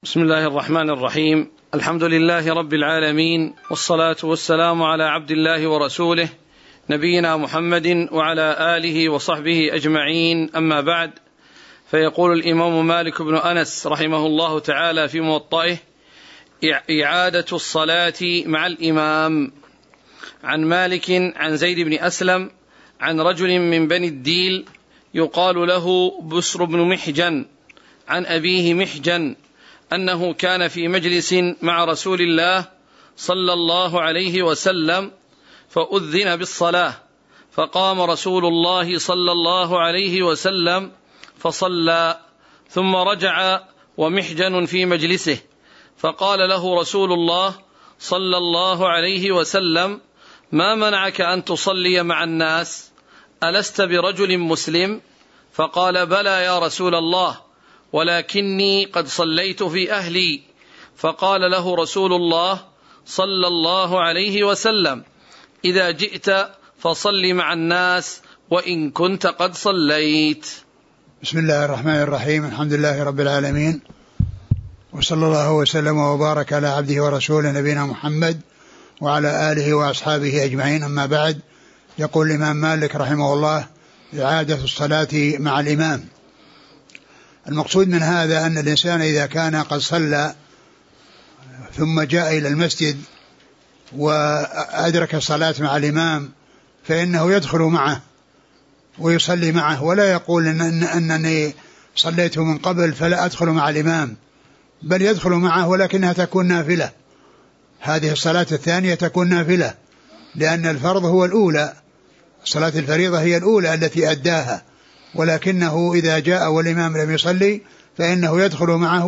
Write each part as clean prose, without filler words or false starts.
بسم الله الرحمن الرحيم. الحمد لله رب العالمين، والصلاة والسلام على عبد الله ورسوله نبينا محمد وعلى آله وصحبه أجمعين، أما بعد. فيقول الإمام مالك بن أنس رحمه الله تعالى في موطئه: إعادة الصلاة مع الإمام. عن مالك عن زيد بن أسلم عن رجل من بني الديل يقال له بسر بن محجن عن أبيه محجن أنه كان في مجلس مع رسول الله صلى الله عليه وسلم فأذن بالصلاة، فقام رسول الله صلى الله عليه وسلم فصلى، ثم رجع ومحجن في مجلسه، فقال له رسول الله صلى الله عليه وسلم: ما منعك أن تصلي مع الناس؟ ألست برجل مسلم؟ فقال: بلى يا رسول الله، ولكني قد صليت في أهلي. فقال له رسول الله صلى الله عليه وسلم: إذا جئت فصل مع الناس وإن كنت قد صليت. بسم الله الرحمن الرحيم. الحمد لله رب العالمين، وصلى الله وسلم وبارك على عبده ورسوله نبينا محمد وعلى آله وأصحابه أجمعين، أما بعد. يقول الإمام مالك رحمه الله: إعادة الصلاة مع الإمام. المقصود من هذا أن الإنسان إذا كان قد صلى ثم جاء إلى المسجد وأدرك الصلاة مع الإمام فإنه يدخل معه ويصلي معه، ولا يقول أنني صليت من قبل فلا أدخل مع الإمام، بل يدخل معه ولكنها تكون نافلة. هذه الصلاة الثانية تكون نافلة، لأن الفرض هو الأولى، صلاة الفريضة هي الأولى التي أداها، ولكنه إذا جاء والإمام لم يصلي فإنه يدخل معه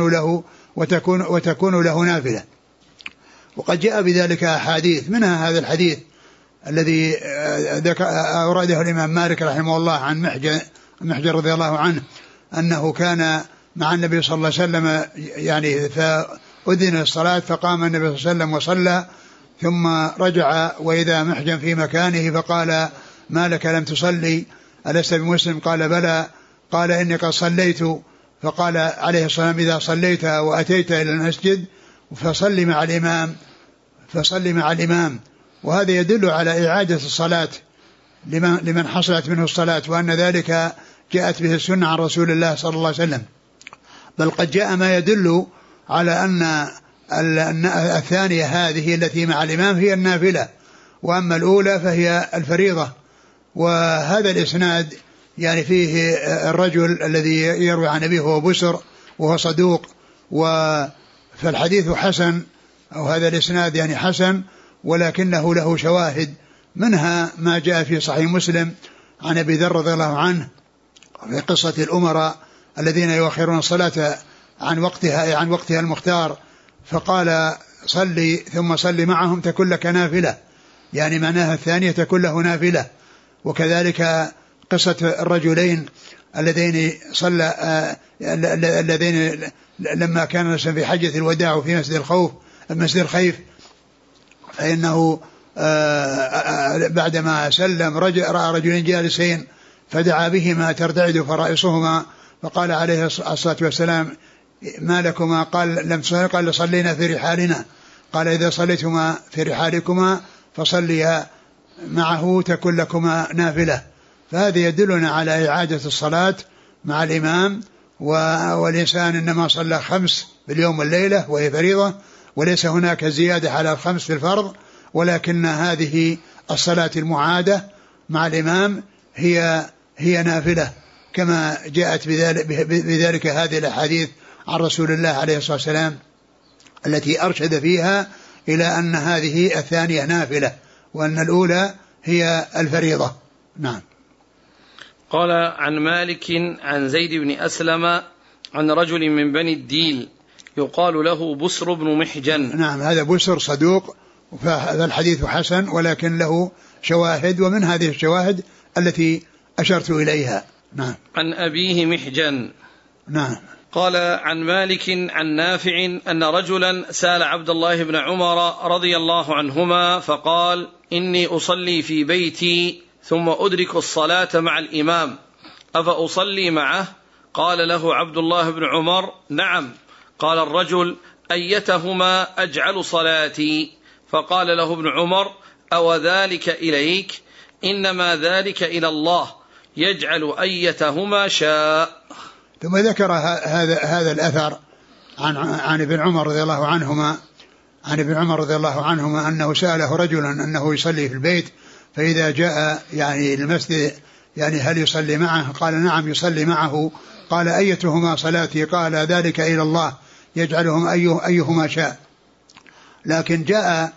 وتكون له نافلة. وقد جاء بذلك أحاديث، منها هذا الحديث الذي أورده الإمام مالك رحمه الله عن محجن رضي الله عنه أنه كان مع النبي صلى الله عليه وسلم، يعني فأذن الصلاة فقام النبي صلى الله عليه وسلم وصلى، ثم رجع وإذا محجن في مكانه فقال: ما لك لم تصلي؟ ألست بمسلم؟ قال: بلى. قال: إني قد صليت. فقال عليه الصلاة والسلام: إذا صليت وأتيت إلى المسجد فصل مع الإمام. وهذا يدل على إعادة الصلاة لمن حصلت منه الصلاة، وأن ذلك جاءت به السنة عن رسول الله صلى الله عليه وسلم. بل قد جاء ما يدل على أن الثانية هذه التي مع الإمام هي النافلة، وأما الأولى فهي الفريضة. وهذا الإسناد يعني فيه الرجل الذي يروي عن أبيه هو بسر وهو صدوق، فالحديث حسن، أو هذا الإسناد يعني حسن، ولكنه له شواهد، منها ما جاء في صحيح مسلم عن أبي ذر رضي الله عنه في قصة الأمراء الذين يؤخرون الصلاة عن وقتها المختار، فقال: صلي ثم صلي معهم تكن لك نافلة، يعني معناها الثانية تكن له نافلة. وكذلك قصة الرجلين الذين لما كان في حجة الوداع وفي مسجد الخيف، فإنه بعدما سلم رأى رجلين جالسين فدعا بهما ترتعد فرائصهما، فقال عليه الصلاة والسلام: ما لكما؟ قال: لم تصلي. قال: صلينا في رحالنا. قال: إذا صليتما في رحالكما فصليا معه تكن لكما نافلة. فهذا يدلنا على إعادة الصلاة مع الإمام، والإنسان إنما صلى 5 باليوم والليلة وهي فريضة، وليس هناك زيادة على 5 في الفرض، ولكن هذه الصلاة المعادة مع الإمام هي نافلة، كما جاءت بذلك هذه الأحاديث عن رسول الله عليه الصلاة والسلام التي أرشد فيها إلى أن هذه الثانية نافلة، وأن الأولى هي الفريضة. نعم. قال: عن مالك عن زيد بن أسلم عن رجل من بني الديل يقال له بسر بن محجن. نعم، هذا بسر صدوق، فهذا الحديث حسن ولكن له شواهد، ومن هذه الشواهد التي أشرت إليها. نعم. عن أبيه محجن. نعم. قال: عن مالك عن نافع أن رجلا سأل عبد الله بن عمر رضي الله عنهما فقال: إني أصلي في بيتي ثم أدرك الصلاة مع الإمام، أفأصلي معه؟ قال له عبد الله بن عمر: نعم. قال الرجل: أيتهما أجعل صلاتي؟ فقال له ابن عمر: أو ذلك إليك؟ إنما ذلك إلى الله، يجعل أيتهما شاء. ثم ذكر هذا الأثر عن ابن عمر رضي الله عنهما، عن ابن عمر رضي الله عنهما أنه سأله رجلا أنه يصلي في البيت، فإذا جاء يعني المسجد يعني هل يصلي معه؟ قال: نعم يصلي معه. قال: أيتهما صلاتي؟ قال: ذلك إلى الله، يجعلهم أيهما شاء. لكن جاء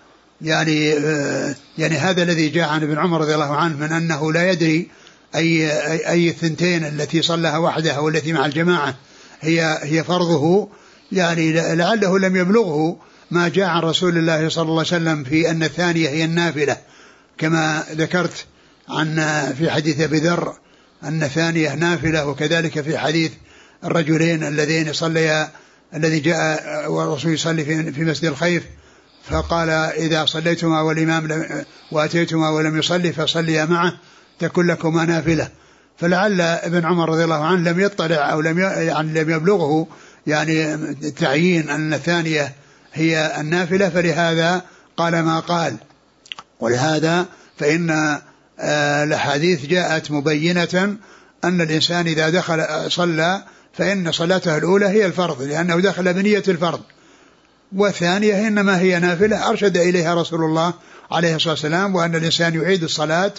يعني هذا الذي جاء عن ابن عمر رضي الله عنه من أنه لا يدري أي الثنتين التي صلىها وحده والتي مع الجماعة هي فرضه، يعني لعله لم يبلغه ما جاء عن رسول الله صلى الله عليه وسلم في أن الثانية هي النافلة، كما ذكرت في حديث أبي ذر أن الثانية نافلة، وكذلك في حديث الرجلين اللذين صليا، الذي جاء والرسول يصلي في مسجد الخيف فقال: إذا صليتما والإمام وأتيتما ولم يصلي فصليا معه تكن لكما نافلة. فلعل ابن عمر رضي الله عنه لم يطلع أو لم يبلغه يعني تعيين أن الثانية هي النافلة، فلهذا قال ما قال. ولهذا فإن الأحاديث جاءت مبينة أن الإنسان إذا دخل صلى فإن صلاته الأولى هي الفرض، لأنه دخل بنية الفرض، والثانية إنما هي نافلة أرشد إليها رسول الله عليه الصلاة والسلام، وأن الإنسان يعيد الصلاة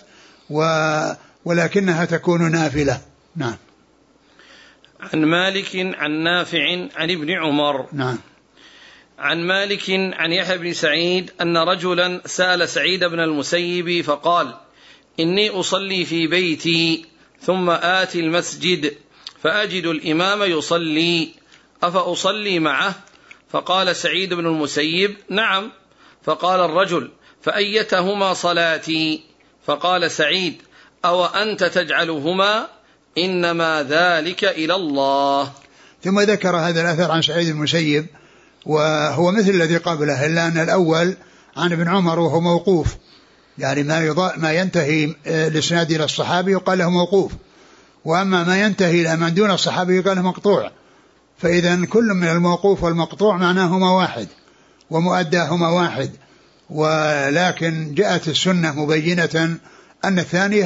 ولكنها تكون نافلة. نعم. عن مالك عن نافع عن ابن عمر. نعم. عن مالك عن يحيى بن سعيد أن رجلا سأل سعيد بن المسيب فقال: إني أصلي في بيتي ثم آتي المسجد فأجد الإمام يصلي أفأصلي معه؟ فقال سعيد بن المسيب: نعم. فقال الرجل: فأيتهما صلاتي؟ فقال سعيد: أو أنت تجعلهما؟ إنما ذلك إلى الله. ثم ذكر هذا الأثر عن سعيد بن المسيب، وهو مثل الذي قبله، إلا أن الأول عن ابن عمر وهو موقوف، يعني ما ينتهي الإسناد إلى الصحابي يقال له موقوف، وأما ما ينتهي إلى من دون الصحابي يقال له مقطوع. فإذا كل من الموقوف والمقطوع معناهما واحد ومؤداهما واحد، ولكن جاءت السنة مبينة أن الثانية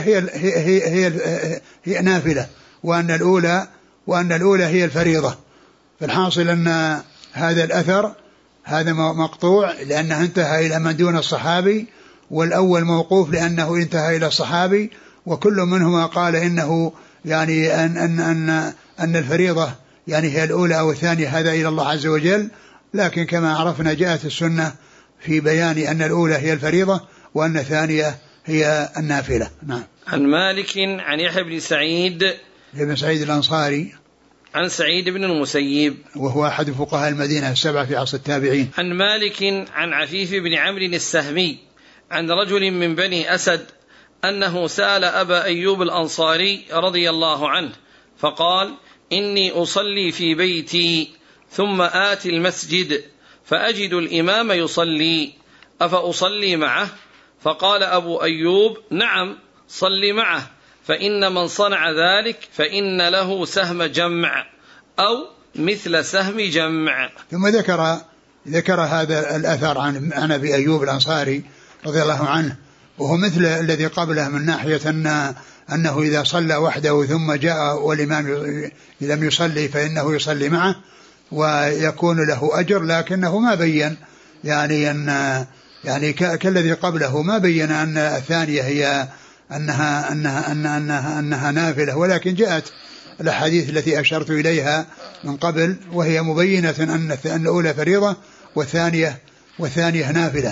هي نافلة، وأن الأولى هي الفريضة. فالحاصل أن هذا الأثر هذا مقطوع لأنه انتهى إلى من دون الصحابي، والأول موقوف لأنه انتهى إلى الصحابي، وكل منهما قال إنه يعني أن الفريضة يعني هي الأولى أو الثانية، هذا إلى الله عز وجل. لكن كما عرفنا جاءت السنة في بيان أن الأولى هي الفريضة وأن الثانية هي النافلة. نعم. عن مالك عن يحيى بن سعيد بن سعيد الأنصاري عن سعيد بن المسيب وهو أحد فقهاء المدينة السبعة في عصر التابعين. عن مالك عن عفيف بن عمرو السهمي عن رجل من بني أسد أنه سأل أبا أيوب الأنصاري رضي الله عنه فقال: إني أصلي في بيتي ثم آتي المسجد فأجد الإمام يصلي أفأصلي معه؟ فقال أبو أيوب: نعم صل معه، فإن من صنع ذلك فإن له سهم جمع أو مثل سهم جمع. ثم ذكر هذا الأثر عن أبي أيوب الأنصاري رضي الله عنه، وهو مثل الذي قبله من ناحية أنه إذا صلى وحده ثم جاء والإمام لم يصلي فإنه يصلي معه ويكون له أجر، لكنه ما بين يعني كالذي قبله ما بين أن الثانية هي أنها نافلة، ولكن جاءت الأحاديث التي أشرت إليها من قبل وهي مبينة أن الأولى فريضة والثانية نافلة.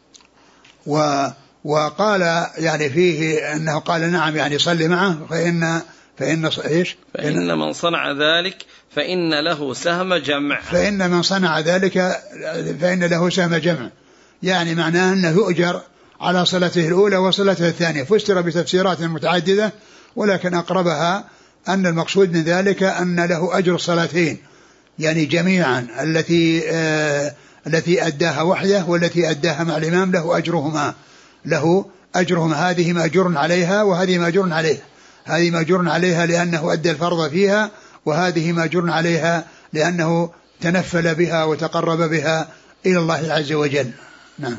وقال يعني فيه أنه قال: نعم يعني صلي معه فإن من صنع ذلك فإن له سهم جمع. فإن من صنع ذلك فإن له سهم جمع، يعني معناه أنه يؤجر على صلاته الأولى وصلاته الثانية. فسر بتفسيرات متعددة، ولكن أقربها أن المقصود من ذلك أن له أجر الصلاتين، يعني جميعا التي أداها وحده والتي أداها مع الإمام له أجرهما، هذه مأجور عليها وهذه مأجور عليها، هذه مأجور عليها لأنه أدى الفرض فيها، وهذه مأجور عليها لأنه تنفل بها وتقرب بها إلى الله عز وجل. نعم.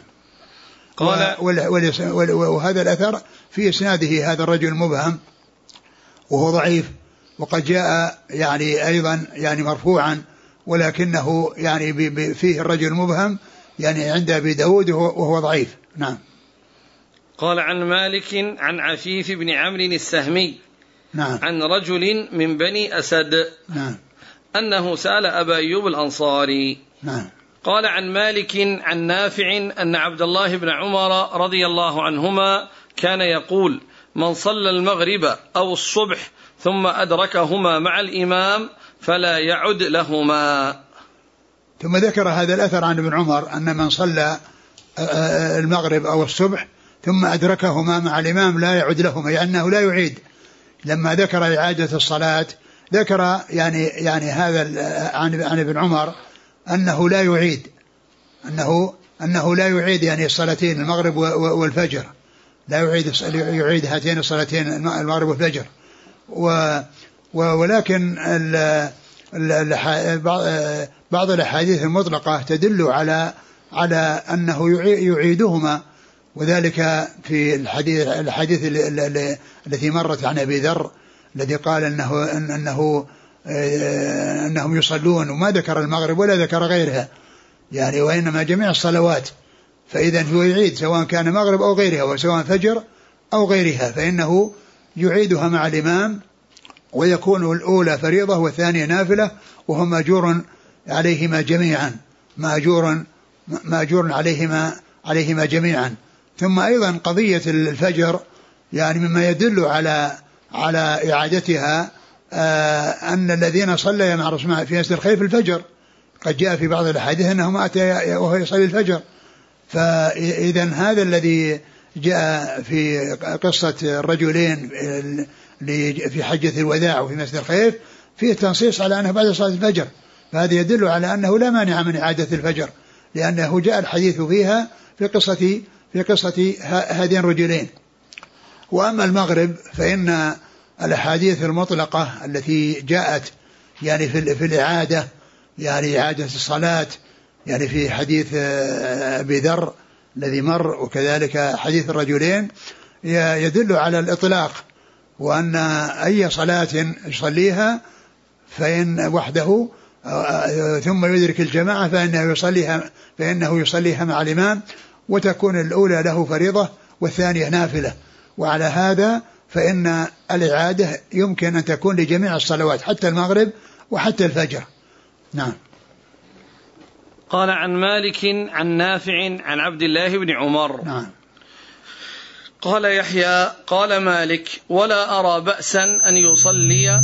وهذا الأثر في إسناده هذا الرجل المبهم وهو ضعيف، وقد جاء يعني أيضا يعني مرفوعا، ولكنه يعني فيه الرجل المبهم يعني عند أبي داود وهو ضعيف. نعم. قال عن مالك عن عفيف بن عمرو السهمي نعم. عن رجل من بني أسد نعم. أنه سأل أبا أيوب الأنصاري. نعم. قال عن مالك عن نافع أن عبد الله بن عمر رضي الله عنهما كان يقول: من صلى المغرب أو الصبح ثم أدركهما مع الإمام فلا يعد لهما. ثم ذكر هذا الأثر عن ابن عمر أن من صلى المغرب أو الصبح ثم أدركهما مع الإمام لا يعد لهما، يعني أنه لا يعيد. لما ذكر إعادة الصلاة ذكر يعني هذا عن ابن عمر أنه لا يعيد، أنه لا يعيد يعني الصلاتين المغرب والفجر، لا يعيد هاتين الصلاتين المغرب والفجر. ولكن بعض الأحاديث المطلقة تدل على أنه يعيدهما، وذلك في الحديث التي مرت عن أبي ذر الذي قال أنهم يصلون وما ذكر المغرب ولا ذكر غيرها، يعني وإنما جميع الصلوات، فإذا هو يعيد سواء كان مغرب أو غيرها وسواء فجر أو غيرها، فإنه يعيدها مع الإمام، ويكون الأولى فريضة والثانية نافلة، وهم مأجور عليهما جميعا، مأجور عليهما جميعا. ثم أيضا قضية الفجر يعني مما يدل على إعادتها أن الذين صلوا مع الرسول في مسجد الخيف الفجر، قد جاء في بعض الأحاديث أنه أتى وهو يصلي الفجر. فإذا هذا الذي جاء في قصة الرجلين في حجة الوداع وفي مسجد الخيف فيه تنصيص على أنه بعد صلاة الفجر، فهذا يدل على أنه لا مانع من إعادة الفجر، لأنه جاء الحديث فيها في قصة هذين الرجلين. وأما المغرب فإن الأحاديث المطلقة التي جاءت يعني في الإعادة، يعني إعادة الصلاة، يعني في حديث أبي ذر الذي مر، وكذلك حديث الرجلين، يدل على الإطلاق، وأن أي صلاة يصليها فإن وحده ثم يدرك الجماعة فإنه يصليها مع الإمام، وتكون الأولى له فريضة والثانية نافلة. وعلى هذا فإن الإعادة يمكن أن تكون لجميع الصلوات حتى المغرب وحتى الفجر. نعم. قال عن مالك عن نافع عن عبد الله بن عمر. نعم. قال يحيى قال مالك: ولا أرى بأسا أن يصلي.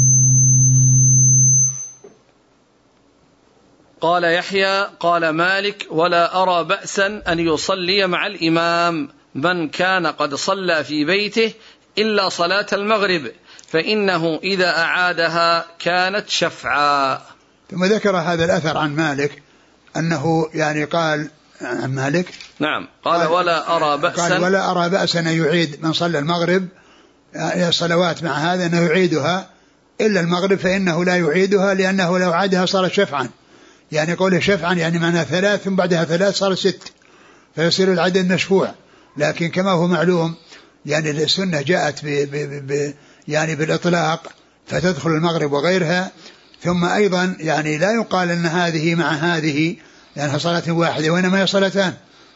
قال يحيى قال مالك: ولا أرى بأسا أن يصلي مع الإمام من كان قد صلى في بيته إلا صلاة المغرب، فإنه إذا أعادها كانت شفعا. ثم ذكر هذا الأثر عن مالك أنه يعني قال عن مالك نعم قال ولا أرى بأسا أن يعيد من صلى المغرب الصلوات مع هذا أنه يعيدها إلا المغرب، فإنه لا يعيدها لأنه لو عادها صارت شفعا، يعني قوله شفعا يعني معنى 3 ثم بعدها 3 صار 6، فيصير العدد مشفوع. لكن كما هو معلوم يعني السنة جاءت يعني بالإطلاق، فتدخل المغرب وغيرها. ثم أيضا يعني لا يقال أن هذه مع هذه يعني صلاة واحدة، وإنما هي صلاتان،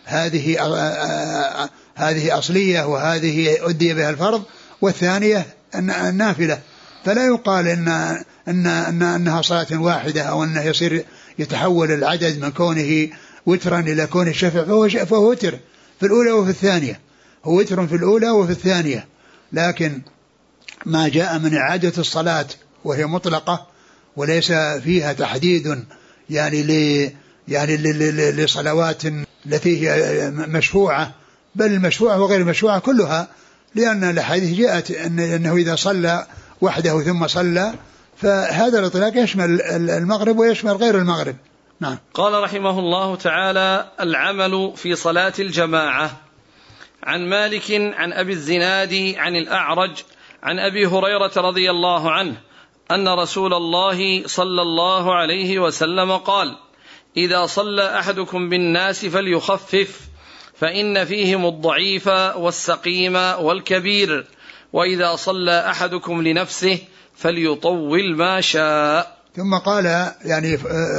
هذه أصلية وهذه أدي بها الفرض، والثانية النافلة، فلا يقال أنها صلاة واحدة، أو أنه يتحول العدد من كونه وترا إلى كونه الشفع، فهو وتر في الأولى وفي الثانية، هو وتر في الأولى وفي الثانية. لكن ما جاء من إعادة الصلاة وهي مطلقة وليس فيها تحديد يعني لصلوات التي هي مشفوعة، بل المشفوعة وغير المشفوعة كلها، لأن الحديث جاءت أنه إذا صلى وحده ثم صلى، فهذا الإطلاق يشمل المغرب ويشمل غير المغرب. نعم. قال رحمه الله تعالى: العمل في صلاة الجماعة. عن مالك عن أبي الزناد عن الأعرج عن أبي هريرة رضي الله عنه أن رسول الله صلى الله عليه وسلم قال: إذا صلى أحدكم بالناس فليخفف فإن فيهم الضعيف والسقيم والكبير، وإذا صلى أحدكم لنفسه فليطول ما شاء. ثم قال يعني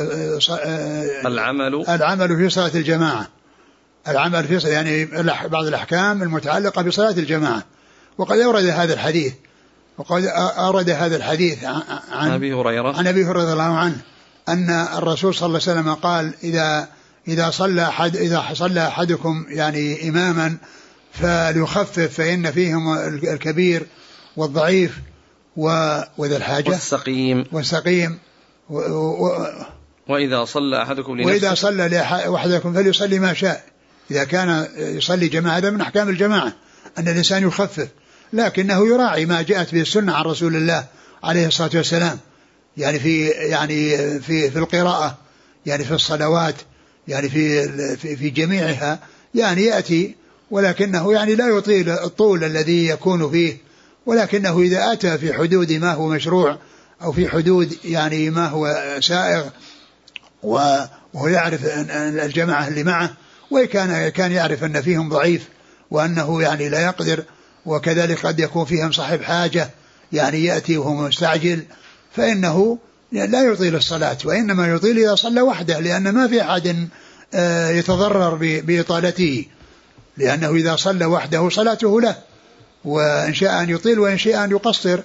العمل في صلاة الجماعة، العمل في يعني بعض الأحكام المتعلقة بصلاة الجماعة. وقد أورد هذا الحديث عن أبي هريرة رضي الله عنه أن الرسول صلى الله عليه وسلم قال: إذا صلى أحدكم يعني إماما فليخفف فإن فيهم الكبير والضعيف وذا الحاجة والسقيم وإذا صلى أحدكم لنفسه وإذا صلى أحدكم فليصلي ما شاء. إذا كان يصلي جماعة، هذا من أحكام الجماعة أن الإنسان يخفف، لكنه يراعي ما جاءت به السنة عن رسول الله عليه الصلاة والسلام، يعني في القراءة، يعني في الصلوات، يعني في جميعها، يعني يأتي، ولكنه يعني لا يطيل الطول الذي يكون فيه، ولكنه إذا أتى في حدود ما هو مشروع أو في حدود يعني ما هو سائغ، وهو يعرف أن الجماعة اللي معه، وكان يعرف أن فيهم ضعيف وأنه يعني لا يقدر، وكذلك قد يكون فيهم صاحب حاجة يعني يأتي وهو مستعجل، فإنه لا يطيل الصلاة، وإنما يطيل إذا صلى وحده، لأن ما في أحد يتضرر بإطالته، لأنه إذا صلى وحده صلاته له، وإن شاء أن يطيل وإن شاء أن يقصر،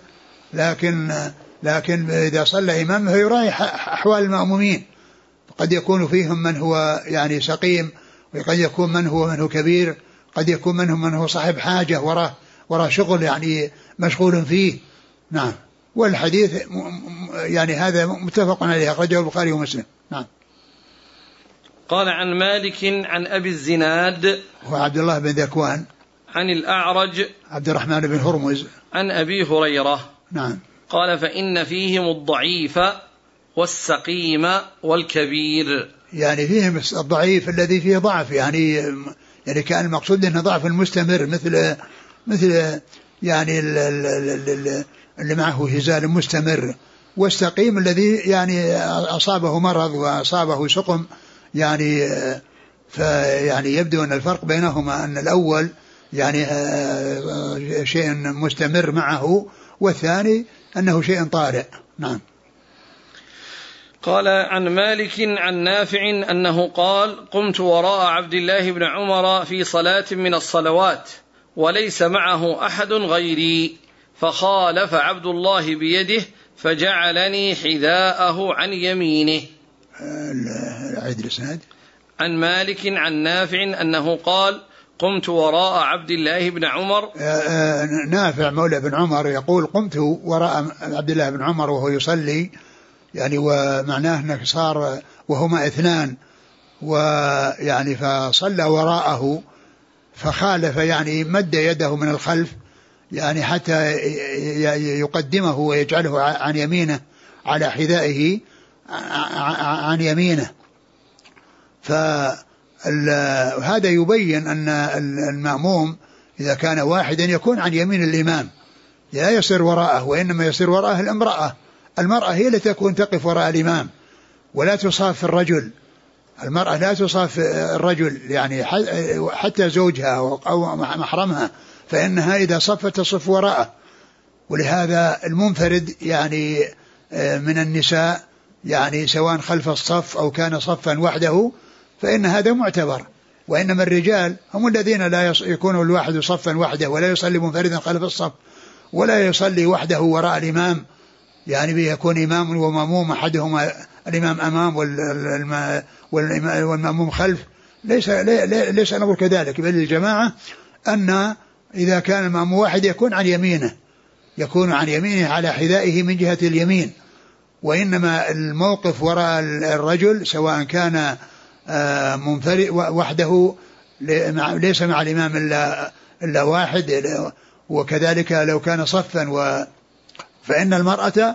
لكن إذا صلى إمامه يراعي أحوال المأمومين، قد يكون فيهم من هو يعني سقيم، وقد يكون من هو كبير، قد يكون منهم من هو صاحب حاجة وراه شغل يعني مشغول فيه. نعم. والحديث يعني هذا متفق عليه، أخرجه البخاري ومسلم. نعم. قال: عن مالك عن أبي الزناد هو عبد الله بن ذكوان، عن الأعرج عبد الرحمن بن هرمز، عن أبي هريرة. نعم. قال: فإن فيهم الضعيف والسقيم والكبير، يعني فيهم الضعيف الذي فيه ضعف، يعني كان المقصود انه ضعف المستمر، مثل يعني اللي معه هزال مستمر، والسقيم الذي يعني أصابه مرض وأصابه سقم، فيعني يبدو أن الفرق بينهما أن الأول يعني شيء مستمر معه، والثاني أنه شيء طارئ. نعم. قال: عن مالك عن نافع أنه قال: قمت وراء عبد الله بن عمر في صلاة من الصلوات وليس معه أحد غيري، فخالف عبد الله بيده فجعلني حذاءه عن يمينه. عن مالك عن نافع أنه قال: قمت وراء عبد الله بن عمر. نافع مولى بن عمر يقول: قمت وراء عبد الله بن عمر وهو يصلي، يعني ومعناه أنه صار وهما اثنان، ويعني فصلى وراءه فخالف، يعني مد يده من الخلف يعني حتى يقدمه ويجعله عن يمينه على حذائه عن يمينه. فهذا يبين أن المأموم إذا كان واحدا يكون عن يمين الإمام، لا يصير وراءه، وإنما يصير وراءه المرأة هي التي تكون تقف وراء الإمام، ولا تصاف الرجل. المرأة لا تصاف الرجل، يعني حتى زوجها أو محرمها، فإنها إذا صفت تصف وراءه. ولهذا المنفرد يعني من النساء، يعني سواء خلف الصف أو كان صفا وحده، فإن هذا معتبر. وإنما الرجال هم الذين لا يكون الواحد صفا وحده، ولا يصلي منفردا خلف الصف، ولا يصلي وحده وراء الإمام، يعني بيكون إمام ومأموم، أحدهما الإمام أمام والمأموم خلف. ليس نقول كذلك، بل الجماعة أن إذا كان المأموم واحد يكون عن يمينه، يكون عن يمينه على حذائه من جهة اليمين. وإنما الموقف وراء الرجل سواء كان منفرد وحده ليس مع الإمام إلا واحد، وكذلك لو كان صفا فإن المرأة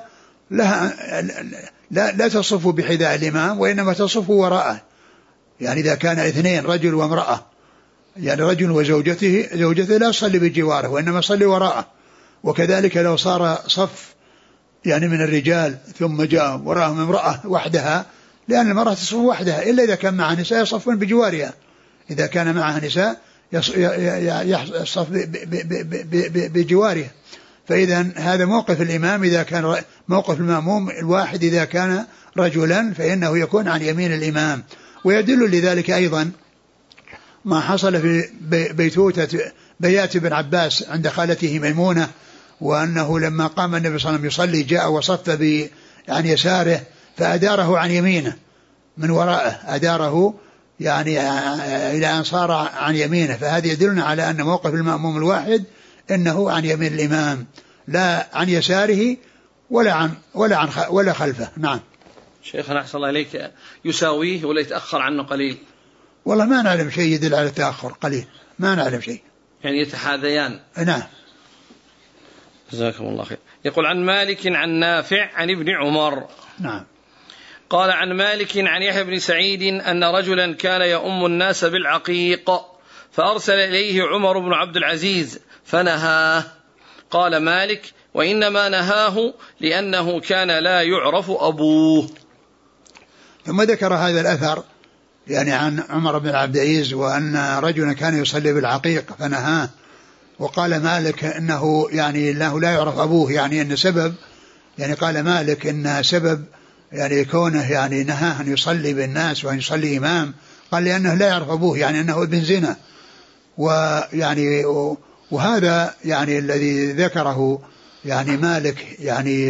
لا تصف بحذاء الإمام، وإنما تصف وراءه. يعني إذا كان اثنين رجل وامرأة، يعني رجل وزوجته لا يصلي بجواره، وإنما يصلي وراءه. وكذلك لو صار صف يعني من الرجال ثم جاء وراهم امرأة وحدها، لأن المرأة تصف وحدها إلا إذا كان معها نساء يصفون بجوارها، إذا كان معها نساء يصف بجوارها. فإذا هذا موقف الإمام إذا كان موقف المأموم الواحد إذا كان رجلا فإنه يكون عن يمين الإمام. ويدل لذلك أيضا ما حصل في بيات بن عباس عند خالته ميمونة، وأنه لما قام النبي صلى الله عليه وسلم يصلي جاء وصف عن يساره فأداره عن يمينه من وراءه، أداره يعني إلى أن صار عن يمينه. فهذا يدلنا على أن موقف المأموم الواحد إنه عن يمين الإمام لا عن يساره ولا خلفه. نعم. شيخنا أحسن الله إليك، يساويه ولا يتأخر عنه قليل؟ والله ما نعلم شيء يدل على التأخر قليل، ما نعلم شيء، يعني يتحاذيان. نعم. جزاكم الله خير. يقول عن مالك عن نافع عن ابن عمر. نعم. قال عن مالك عن يحيى بن سعيد أن رجلا كان يؤم الناس بالعقيق فأرسل إليه عمر بن عبد العزيز فنهاه. قال مالك وإنما نهاه لأنه كان لا يعرف أبوه. ثم ذكر هذا الأثر يعني عن عمر بن عبد العزيز وأن رجلا كان يصلي بالعقيق فنهاه. وقال مالك إنه يعني أنه لا يعرف أبوه، يعني أن سبب، يعني قال مالك إن سبب يعني كونه يعني نهاه أن يصلي بالناس وأن يصلي إمام، قال لأنه لا يعرف أبوه، يعني أنه ابن زنا. ويعني وهذا يعني الذي ذكره يعني مالك يعني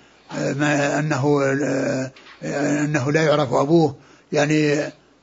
أنه لا يعرف أبوه، يعني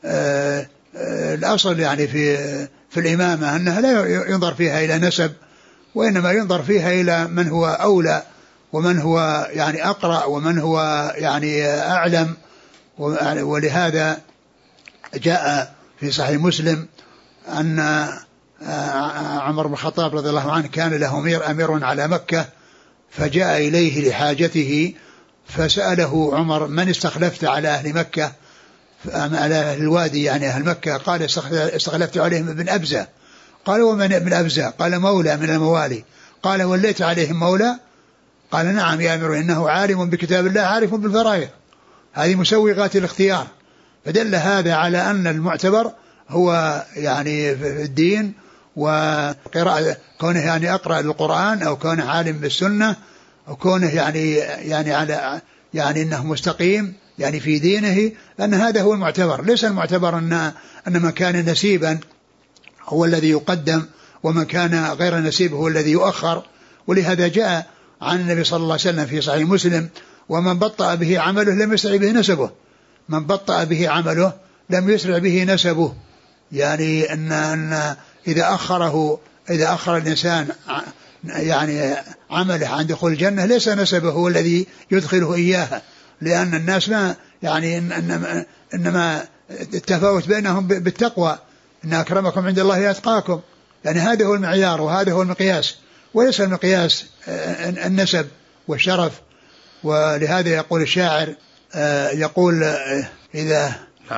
الأصل يعني في الإمامة أنها لا ينظر فيها إلى نسب، وإنما ينظر فيها إلى من هو أولى ومن هو يعني أقرأ ومن هو يعني أعلم. ولهذا جاء في صحيح مسلم أن عمر بن الخطاب رضي الله عنه كان له أمير على مكة، فجاء إليه لحاجته فسأله عمر من استخلفت على أهل مكة، على أهل الوادي يعني أهل مكة؟ قال استخلفت عليهم ابن أبزة. قال ومن ابن أبزة؟ قال مولى من الموالي. قال وليت عليهم مولى؟ قال نعم يا أمير، إنه عالم بكتاب الله عارف بالفرائض. هذه مسوغات الاختيار. فدل هذا على أن المعتبر هو يعني في الدين وقراءة، كونه يعني أقرأ القرآن أو كونه عالم بالسنة أو كونه يعني على يعني إنه مستقيم يعني في دينه، أن هذا هو المعتبر. ليس المعتبر أن من كان نسيبا هو الذي يقدم ومن كان غير نسيب هو الذي يؤخر. ولهذا جاء عن النبي صلى الله عليه وسلم في صحيح مسلم ومن بطأ به عمله لم يسرع به نسبه. من بطأ به عمله لم يسرع به نسبه، يعني أن إذا أخر الإنسان يعني عمله عن دخول الجنة ليس نسبه هو الذي يدخله إياها، لأن الناس ما يعني إنما التفاوت بينهم بالتقوى، إن أكرمكم عند الله أتقاكم، يعني هذا هو المعيار وهذا هو المقياس، وليس المقياس النسب والشرف. ولهذا يقول الشاعر يقول إذا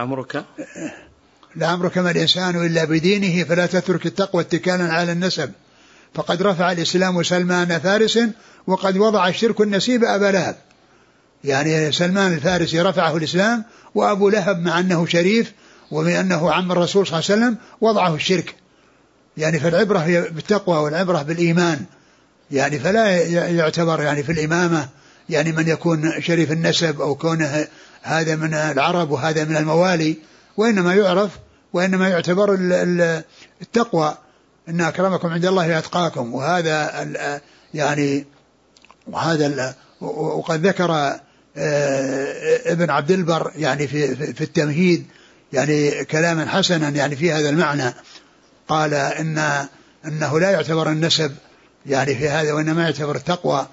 لعمرك ما الإنسان إلا بدينه فلا تترك التقوى اتكالا على النسب، فقد رفع الإسلام سلمان فارس وقد وضع الشرك النسيب أبا لهب. يعني سلمان الفارسي رفعه الإسلام، وأبو لهب مع أنه شريف وبأنه عم الرسول صلى الله عليه وسلم وضعه الشرك. يعني فالعبرة هي بالتقوى والعبرة بالإيمان، يعني فلا يعتبر يعني في الإمامة يعني من يكون شريف النسب أو كونه هذا من العرب وهذا من الموالي، وإنما يعرف وإنما يعتبر التقوى، إن أكرمكم عند الله أتقاكم. وهذا يعني وقد ذكر ابن عبد البر يعني في التمهيد يعني كلاما حسنا يعني في هذا المعنى، قال إنه لا يعتبر النسب يعني في هذا، وإنما يعتبر التقوى.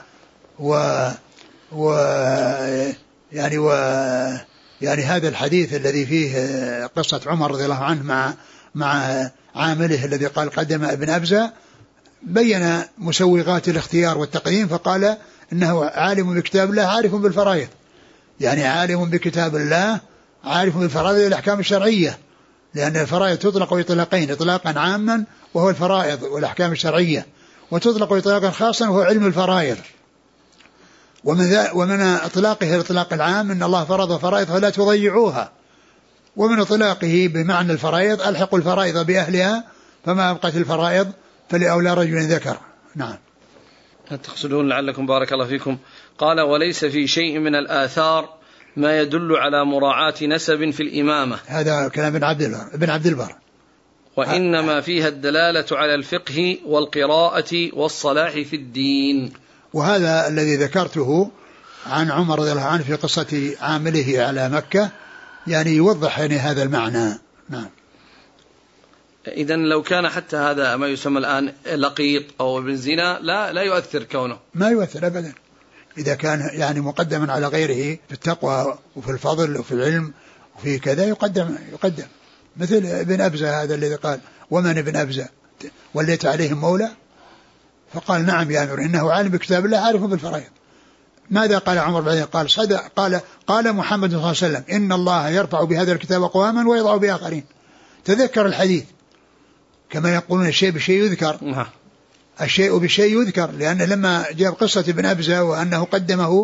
يعني هذا الحديث الذي فيه قصة عمر رضي الله عنه مع عامله الذي قال قدم ابن أبزة بين مسوغات الاختيار والتقديم، فقال إنه عالم بكتاب الله عارف بالفرائض، يعني عالم بكتاب الله عارف بالفرائض والأحكام الشرعية، لأن الفرائض تطلق إطلاقين، إطلاقا عاما وهو الفرائض والأحكام الشرعية، وتطلق إطلاقا خاصا وهو علم الفرائض. ومن إطلاقه الإطلاق العام إن الله فرض فرائض فلا تضيعوها، ومن إطلاقه بمعنى الفرائض ألحقوا الفرائض بأهلها فما أبقت الفرائض فلأولى رجل ذكر. نعم. تقصدون لعلكم بارك الله فيكم قال وليس في شيء من الآثار ما يدل على مراعاة نسب في الإمامة، هذا كلام ابن عبد البر، وإنما فيها الدلالة على الفقه والقراءة والصلاح في الدين. وهذا الذي ذكرته عن عمر رضي الله عنه في قصة عامله على مكة يعني يوضح يعني هذا المعنى. نعم. إذن لو كان حتى هذا ما يسمى الآن لقيط أو ابن زنا لا يؤثر كونه، ما يؤثر أبدا إذا كان يعني مقدما على غيره في التقوى وفي الفضل وفي العلم وفي كذا يقدم مثل ابن أبزة هذا الذي قال ومن ابن أبزة وليت عليهم مولى، فقال نعم يا أمير إنه عالم بكتاب الله عارف بالفرائض. ماذا قال عمر بعدين؟ قال صدق، قال محمد صلى الله عليه وسلم إن الله يرفع بهذا الكتاب أقواما ويضع بآخرين. تذكر الحديث كما يقولون الشيء بشيء يذكر، الشيء بشيء يذكر، لأن لما جاء قصة ابن أبزة وأنه قدمه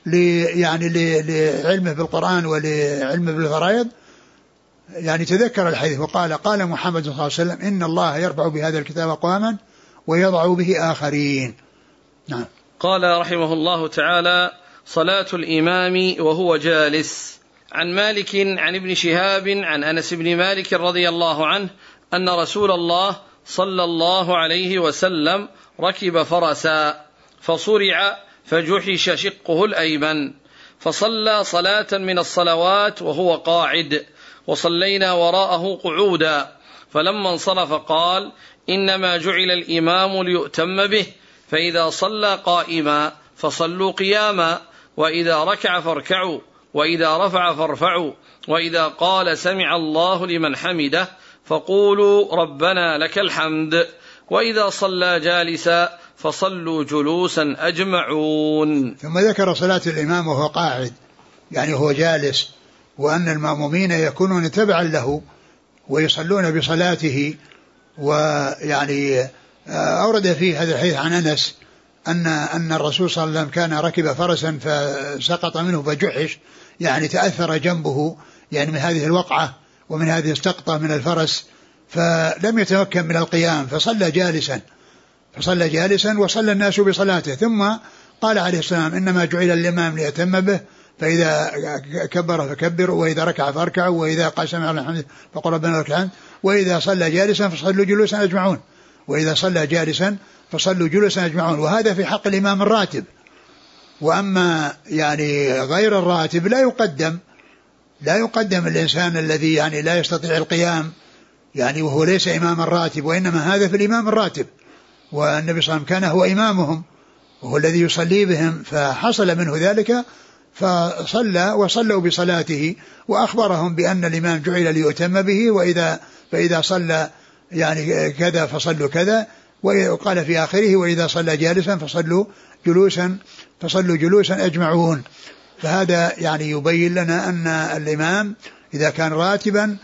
لعلمه بالقرآن ولعلمه بالفرائض يعني تذكر الحديث وقال قال محمد صلى الله عليه وسلم إن الله يرفع بهذا الكتاب أقواما ويضع به آخرين. نعم. قال رحمه الله تعالى صلاة الإمام وهو جالس. عن مالك عن ابن شهاب عن أنس بن مالك رضي الله عنه أن رسول الله صلى الله عليه وسلم ركب فرسا فصرع فجحش شقه الأيمن فصلى صلاة من الصلوات وهو قاعد وصلينا وراءه قعودا، فلما انصرف قال إنما جعل الإمام ليؤتم به، فإذا صلى قائما فصلوا قياما، وإذا ركع فاركعوا، وإذا رفع فارفعوا، وإذا قال سمع الله لمن حمده فقولوا ربنا لك الحمد، وإذا صلى جالسا فصلوا جلوسا أجمعون. ثم ذكر صلاة الإمام وهو قاعد يعني هو جالس، وأن المأمومين يكونون تبعا له ويصلون بصلاته. ويعني أورد فيه هذا الحديث عن أنس أن الرسول صلى الله عليه وسلم كان ركب فرسا فسقط منه فجحش، يعني تأثر جنبه يعني من هذه الوقعة ومن هذه السقطة من الفرس، فلم يتمكن من القيام فصلى جالسا وصلى الناس بصلاته. ثم قال عليه السلام إنما جعل الإمام ليتم به، فإذا كبر فكبروا، وإذا ركع فاركعوا، وإذا قال سمع الله الحمد فقل ربنا لك الحمد، وإذا صلى جالسا فصلوا جلوسا أجمعون، وإذا صلى جالسا فصلوا جلوسا أجمعون. وهذا في حق الإمام الراتب. وأما يعني غير الراتب لا يقدم الإنسان الذي يعني لا يستطيع القيام يعني وهو ليس إمام الراتب، وإنما هذا في الإمام الراتب، والنبي صلى الله عليه وسلم كان هو إمامهم وهو الذي يصلي بهم، فحصل منه ذلك فصلى وصلوا بصلاته، وأخبرهم بأن الإمام جعل ليؤتم به، فإذا صلى يعني كذا فصلوا كذا، وقال في آخره وإذا صلى جالسا فصلوا جلوسا أجمعون. فهذا يعني يبين لنا أن الإمام إذا كان راتبا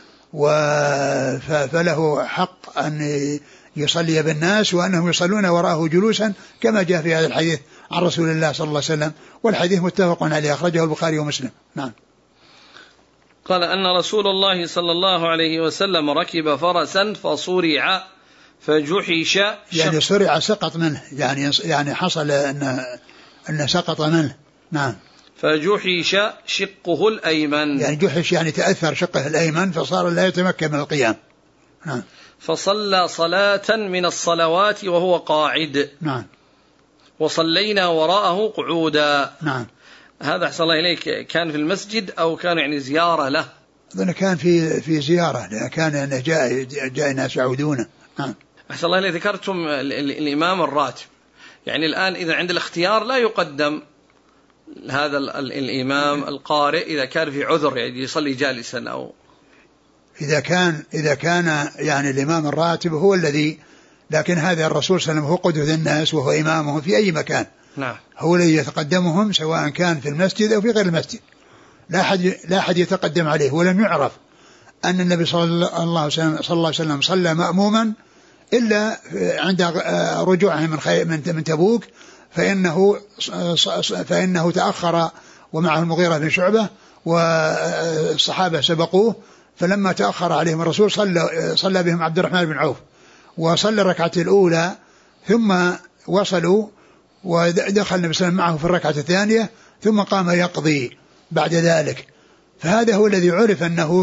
فله حق أن يصلي بالناس، وأنهم يصلون وراءه جلوسا كما جاء في هذا الحديث عن رسول الله صلى الله عليه وسلم، والحديث متفق عليه أخرجه البخاري ومسلم. نعم. قال أن رسول الله صلى الله عليه وسلم ركب فرسا فصرع فجحش، يعني صرع سقط منه، يعني حصل أن سقط منه. نعم. فجحش شقه الأيمن، يعني جحش يعني تأثر شقه الأيمن فصار لا يتمكن من القيام. نعم. فصلى صلاة من الصلوات وهو قاعد. نعم. وصلينا وراءه قعودا. نعم. هذا أحسن الله إليك كان في المسجد أو كان يعني زيارة له؟ أظن كان في زيارة، لأن كان جاء ناس يعودون. نعم. أحسن الله إليك ذكرتم الإمام الراتب، يعني الآن إذا عند الاختيار لا يقدم هذا الإمام القارئ إذا كان في عذر يعني يصلي جالسا، أو إذا كان يعني الإمام الراتب هو الذي، لكن هذا الرسول صلى الله عليه وسلم هو قدوة الناس وهو إمامهم في أي مكان. نعم. هو الذي يتقدمهم سواء كان في المسجد أو في غير المسجد، لا أحد يتقدم عليه. ولم يعرف أن النبي صلى الله عليه وسلم صلى مأموما إلا عند رجوعه من تبوك، فإنه تأخر ومعه المغيرة بن شعبة والصحابة سبقوه، فلما تأخر عليهم الرسول صلى بهم عبد الرحمن بن عوف وصلى الركعة الأولى، ثم وصلوا ودخل النبي صلى الله عليه وسلم معه في الركعة الثانية، ثم قام يقضي بعد ذلك. فهذا هو الذي عرف أنه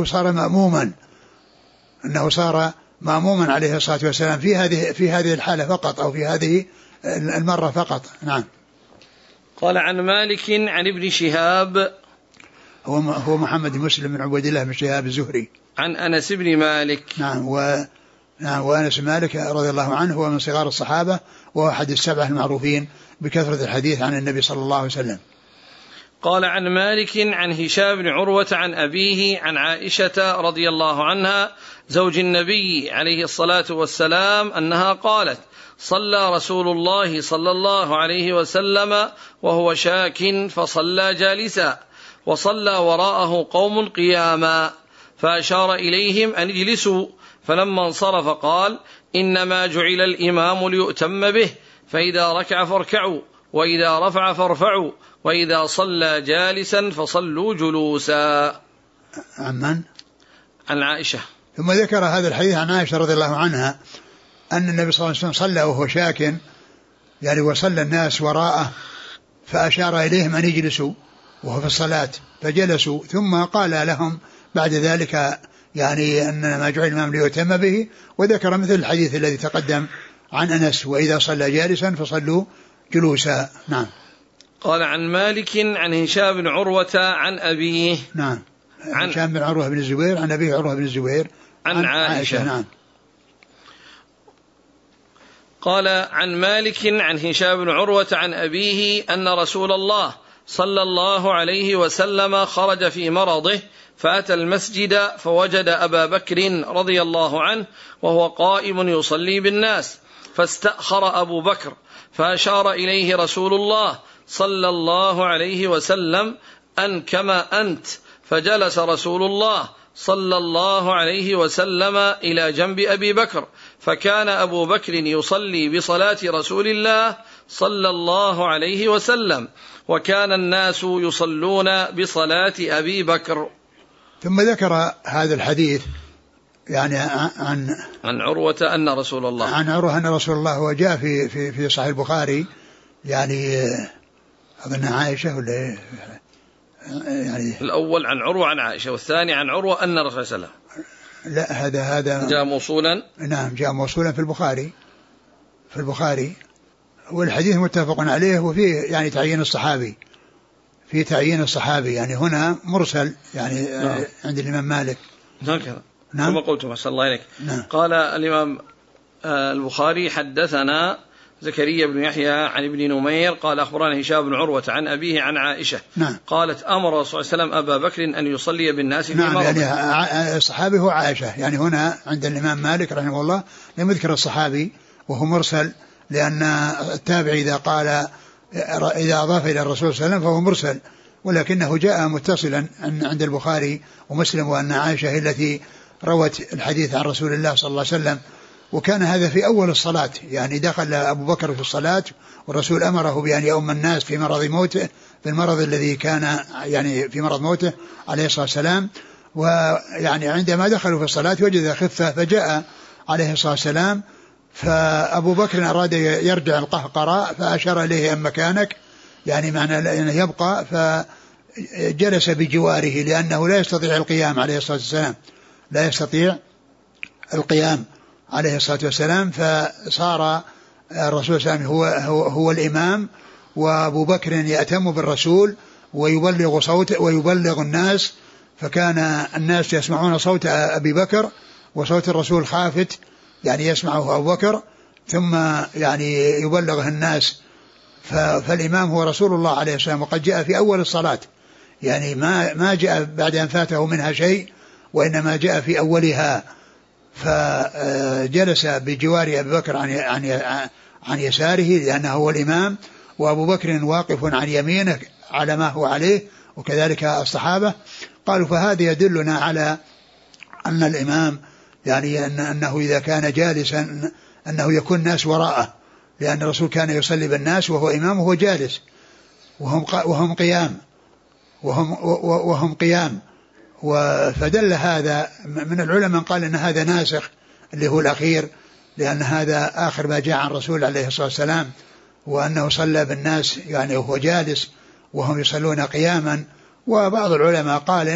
صار مأموما عليه الصلاة والسلام في هذه الحالة فقط، أو في هذه المرة فقط. نعم. قال عن مالك عن ابن شهاب، هو محمد بن مسلم بن عبيد الله بن شهاب الزهري، عن أنس بن مالك. نعم. وأنس مالك رضي الله عنه هو من صغار الصحابة، وهو أحد السبعة المعروفين بكثرة الحديث عن النبي صلى الله عليه وسلم. قال عن مالك عن هشام بن عروة عن أبيه عن عائشة رضي الله عنها زوج النبي عليه الصلاة والسلام أنها قالت: صلى رسول الله صلى الله عليه وسلم وهو شاك فصلى جالسا، وصلى وراءه قوم قياما، فأشار إليهم أن اجلسوا، فلما انصرف قال: إنما جعل الإمام ليؤتم به، فإذا ركع فاركعوا، وإذا رفع فارفعوا، وإذا صلى جالسا فصلوا جلوسا. عن عائشة. ثم ذكر هذا الحديث عن عائشة رضي الله عنها أن النبي صلى الله عليه وسلم صلى وهو شاك، يعني وصلى الناس وراءه، فأشار إليهم أن يجلسوا وهو في الصلاة، فجلسوا، ثم قال لهم بعد ذلك يعني أن ما جعل الإمام ليؤتم به، وذكر مثل الحديث الذي تقدم عن أنس: وإذا صلى جالسا فصلوا جلوسا. نعم. قال عن مالك عن هشام بن عروة عن أبيه. نعم. عن هشام بن عروة بن الزبير عن أبيه عروة بن الزبير عن عائشة. نعم. قال عن مالك عن هشام بن عروة عن أبيه أن رسول الله صلى الله عليه وسلم خرج في مرضه، فأتى المسجد فوجد أبا بكر رضي الله عنه وهو قائم يصلي بالناس، فاستأخر أبو بكر، فأشار إليه رسول الله صلى الله عليه وسلم: أن كما أنت، فجلس رسول الله صلى الله عليه وسلم إلى جنب أبي بكر، فكان أبو بكر يصلي بصلاة رسول الله صلى الله عليه وسلم، وكان الناس يصلون بصلاة أبي بكر. ثم ذكر هذا الحديث يعني عن عروة أن رسول الله عن عروة أن رسول الله وجاء في صحيح البخاري، يعني أظن عائشة ولا يعني الأول عن عروة عن عائشة، والثاني عن عروة أن رسول الله صلى الله عليه وسلم. لا، هذا جاء موصولا. نعم، جاء موصولا في البخاري، والحديث متفق عليه، وفيه يعني تعيين الصحابي، يعني هنا مرسل يعني عند الإمام مالك. هكذا. نعم. كما قلت، ما شاء الله عليك. نعم. قال الإمام البخاري: حدثنا زكريا بن يحيى عن ابن نمير قال أخبرنا هشام بن عروة عن أبيه عن عائشة. نعم. قالت: أمر صلى الله عليه وسلم أبا بكر أن يصلي بالناس في مرضه. نعم، يعني الصحابي هو عائشة، يعني هنا عند الإمام مالك رحمه الله لم يذكر الصحابي وهو مرسل، لأن التابع إذا أضاف إلى الرسول صلى الله عليه وسلم فهو مرسل، ولكنه جاء متصلا عند البخاري ومسلم، وأن عائشة هي التي روت الحديث عن رسول الله صلى الله عليه وسلم. وكان هذا في أول الصلاة، يعني دخل أبو بكر في الصلاة والرسول أمره بأن يؤم الناس في مرض موته، في المرض الذي كان يعني في مرض موته عليه الصلاة والسلام. ويعني عندما دخلوا في الصلاة وجد خفة، فجاء عليه الصلاة والسلام، فأبو بكر أراد يرجع القهقراء، فأشار إليه أن مكانك، يعني معنى أنه يبقى، فجلس بجواره لأنه لا يستطيع القيام عليه الصلاة والسلام، عليه الصلاة والسلام. فصار الرسول صلى الله عليه وسلم هو الإمام، وأبو بكر يأتم بالرسول ويبلغ صوته ويبلغ الناس، فكان الناس يسمعون صوت أبي بكر وصوت الرسول خافت، يعني يسمعه أبو بكر ثم يعني يبلغه الناس. فالإمام هو رسول الله عليه السلام، وقد جاء في أول الصلاة، يعني ما جاء بعد أن فاته منها شيء، وإنما جاء في أولها. فجلس بجوار أبي بكر عن يساره لأنه هو الإمام، وأبو بكر واقف عن يمينه على ما هو عليه، وكذلك الصحابة. قالوا: فهذا يدلنا على أن الإمام يعني أنه إذا كان جالسا أنه يكون الناس وراءه، لأن الرسول كان يصلي بالناس وهو إمام وهو جالس وهم قيام فدل هذا من العلماء من قال إن هذا ناسخ اللي هو الأخير، لأن هذا آخر ما جاء عن الرسول عليه الصلاة والسلام، وأنه صلى بالناس يعني وهو جالس وهم يصلون قياما. وبعض العلماء قال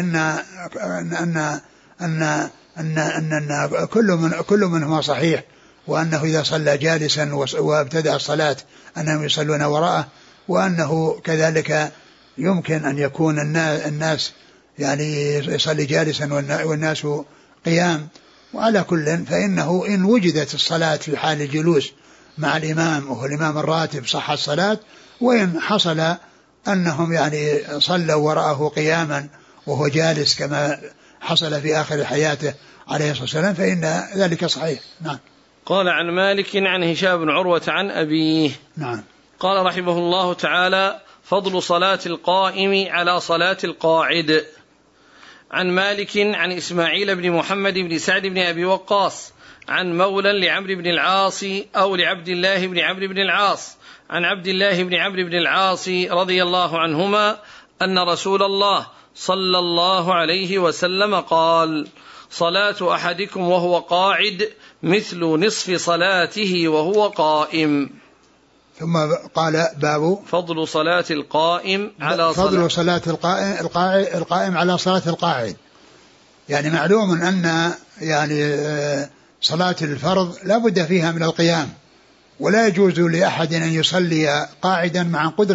أن كل منهما صحيح، وأنه إذا صلى جالسا وابتدأ الصلاة أنهم يصلون وراءه، وأنه كذلك يمكن أن يكون الناس يعني يصلي جالسا والناس قيام. وعلى كل فإنه إن وجدت الصلاة في حال الجلوس مع الإمام وهو الإمام الراتب صح الصلاة، وإن حصل أنهم يعني صلوا وراءه قياما وهو جالس كما حصل في آخر حياته عليه الصلاة والسلام فإن ذلك صحيح. نعم. قال عن مالك عن هشام بن عروة عن أبيه. نعم. قال رحمه الله تعالى: فضل صلاة القائم على صلاة القاعد. عن مالك عن إسماعيل بن محمد بن سعد بن أبي وقاص عن مولى لعمرو بن العاص أو لعبد الله بن عمرو بن العاص عن عبد الله بن عمرو بن العاص رضي الله عنهما أن رسول الله صلى الله عليه وسلم قال: صلاة أحدكم وهو قاعد مثل نصف صلاته وهو قائم. ثم قال: باب فضل صلاة القائم على فضل صلاة القائم على صلاة القاعد. يعني معلوم أن يعني صلاة الفرض لا بد فيها من القيام، ولا يجوز لأحد أن يصلي قاعدا مع القدرة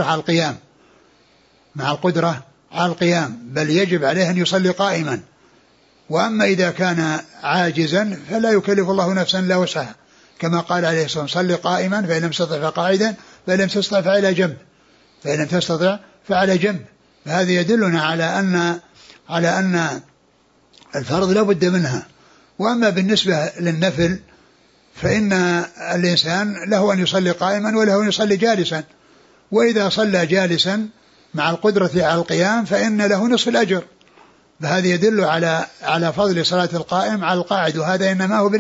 على القيام، بل يجب عليه أن يصلي قائما. وأما إذا كان عاجزا فلا يكلف الله نفسا إلا وسعها، كما قال عليه الصلاة والسلام: صل قائما فإن لم تستطع فقاعدا فإن لم تستطع فعلى جنب. فهذا يدلنا على أن الفرض لا بد منها. وأما بالنسبة للنفل فإن الإنسان له أن يصلي قائما وله أن يصلي جالسا، وإذا صلى جالسا مع القدرة على القيام فإن له نصف الأجر. فهذا يدل على فضل صلاة القائم على القاعد، وهذا إنما هو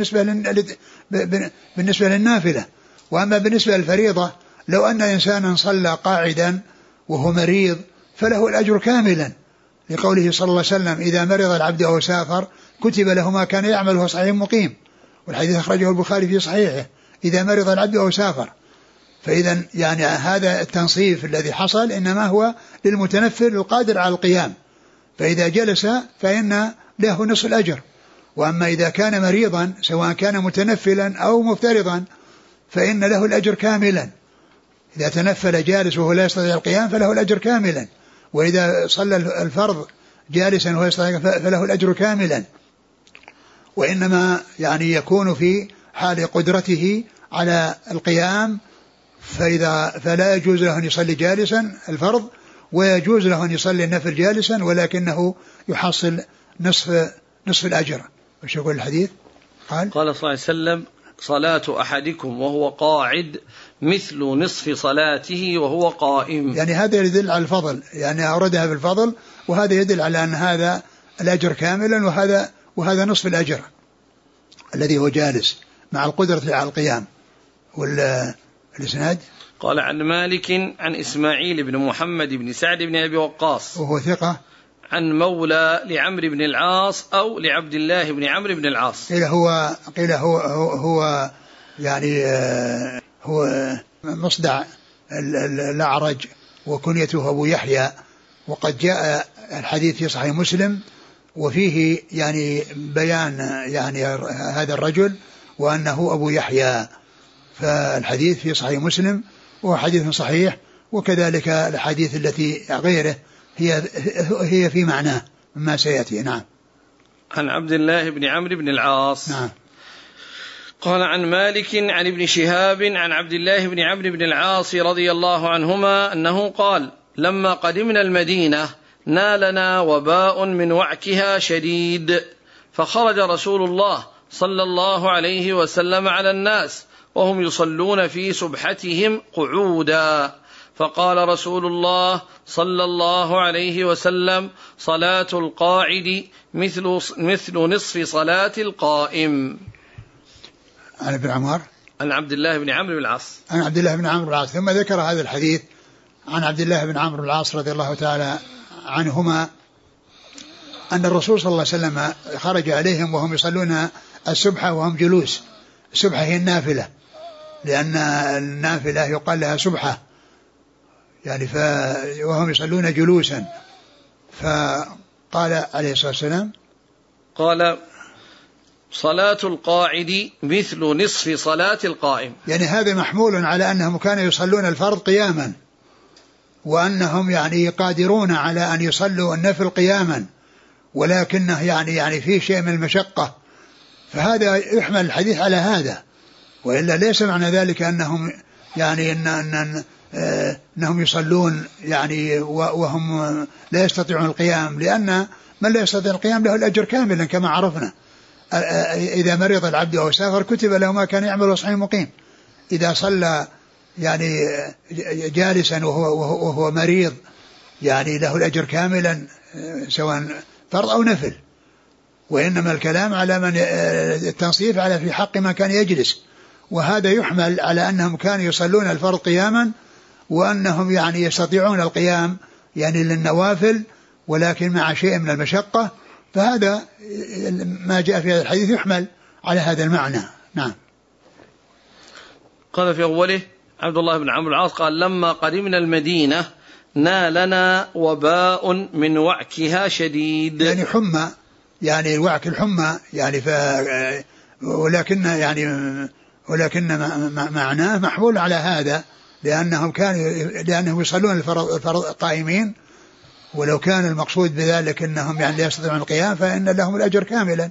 بالنسبة للنافلة. وأما بالنسبة للفريضة لو أن إنسانا صلى قاعدا وهو مريض فله الأجر كاملا، لقوله صلى الله عليه وسلم: إذا مرض العبد أو سافر كتب له ما كان يعمل وهو صحيح مقيم. والحديث أخرجه البخاري في صحيحه: إذا مرض العبد أو سافر. فإذا يعني هذا التنصيف الذي حصل إنما هو للمتنفل القادر على القيام، فإذا جلس فإن له نصف الأجر. وأما إذا كان مريضا سواء كان متنفلا أو مفترضا فإن له الأجر كاملا. إذا تنفل جالس وهو لا يستطيع القيام فله الأجر كاملا، وإذا صلى الفرض جالسا وهو يستطيع فله الأجر كاملا. وإنما يعني يكون في حال قدرته على القيام، فلا يجوز له أن يصلي جالسا الفرض، ويجوز له أن يصلي النفل جالسا، ولكنه يحصل نصف الأجر. وش يقول الحديث؟ قال صلى الله عليه وسلم: صلاة أحدكم وهو قاعد مثل نصف صلاته وهو قائم. يعني هذا يدل على الفضل، يعني أوردها بالفضل، وهذا يدل على أن هذا الأجر كاملا وهذا نصف الأجر الذي هو جالس مع القدرة على القيام. والإسناد قال عن مالك عن إسماعيل بن محمد بن سعد بن أبي وقاص وهو ثقة عن مولى لعمرو بن العاص أو لعبد الله بن عمرو بن العاص. قيل هو يعني هو مصدع الأعرج وكنيته أبو يحيى. وقد جاء الحديث في صحيح مسلم وفيه يعني بيان يعني هذا الرجل وأنه أبو يحيى، فالحديث في صحيح مسلم وهو حديث صحيح، وكذلك الحديث التي غيره هي في معناه مما سيأتي. نعم. عن عبد الله بن عمرو بن العاص. نعم. قال عن مالك عن ابن شهاب عن عبد الله بن عمرو بن العاص رضي الله عنهما أنه قال: لما قدمنا المدينة نالنا وباء من وعكها شديد، فخرج رسول الله صلى الله عليه وسلم على الناس وهم يصلون في سبحتهم قعودا، فقال رسول الله صلى الله عليه وسلم: صلاة القاعد مثل نصف صلاة القائم. عن ابن عمر عن عبد الله بن عمرو بن العاص. عن عبد الله بن عمرو بن العاص. ثم ذكر هذا الحديث عن عبد الله بن عمرو بن العاص رضي الله تعالى عنهما أن الرسول صلى الله عليه وسلم خرج عليهم وهم يصلون السبحة وهم جلوس. السبحة هي النافلة، لأن النافلة يقال لها سبحة يعني وهم يصلون جلوسا. فقال عليه الصلاة والسلام قال صلاة القاعد مثل نصف صلاة القائم. يعني هذا محمول على أنهم كانوا يصلون الفرض قياما، وأنهم يعني قادرون على أن يصلوا النفل قياما، ولكنه يعني في شيء من المشقة، فهذا يحمل الحديث على هذا. وإلا ليس معنى ذلك أنهم يعني أنهم يصلون يعني وهم لا يستطيعون القيام، لأن من لا يستطيع القيام له الأجر كاملا كما عرفنا. إذا مرض العبد أو سافر كتب له ما كان يعمل وصحيح مقيم. إذا صلى يعني جالسا وهو مريض يعني له الأجر كاملا سواء فرض أو نفل. وإنما الكلام على من التنصيف على في حق من كان يجلس، وهذا يحمل على أنهم كانوا يصلون الفرض قياما، وأنهم يعني يستطيعون القيام يعني للنوافل ولكن مع شيء من المشقة. فهذا ما جاء في هذا الحديث يحمل على هذا المعنى. نعم. قال في أوله عبد الله بن عمرو العاص قال لما قدمنا المدينة نالنا وباء من وعكها شديد. يعني حمى، يعني الوعك الحمى يعني ولكن معناه محمول على هذا، لأنهم يصلون الفرض قائمين، ولو كان المقصود بذلك أنهم يعني لا يستطيعون القيام فإن لهم الأجر كاملا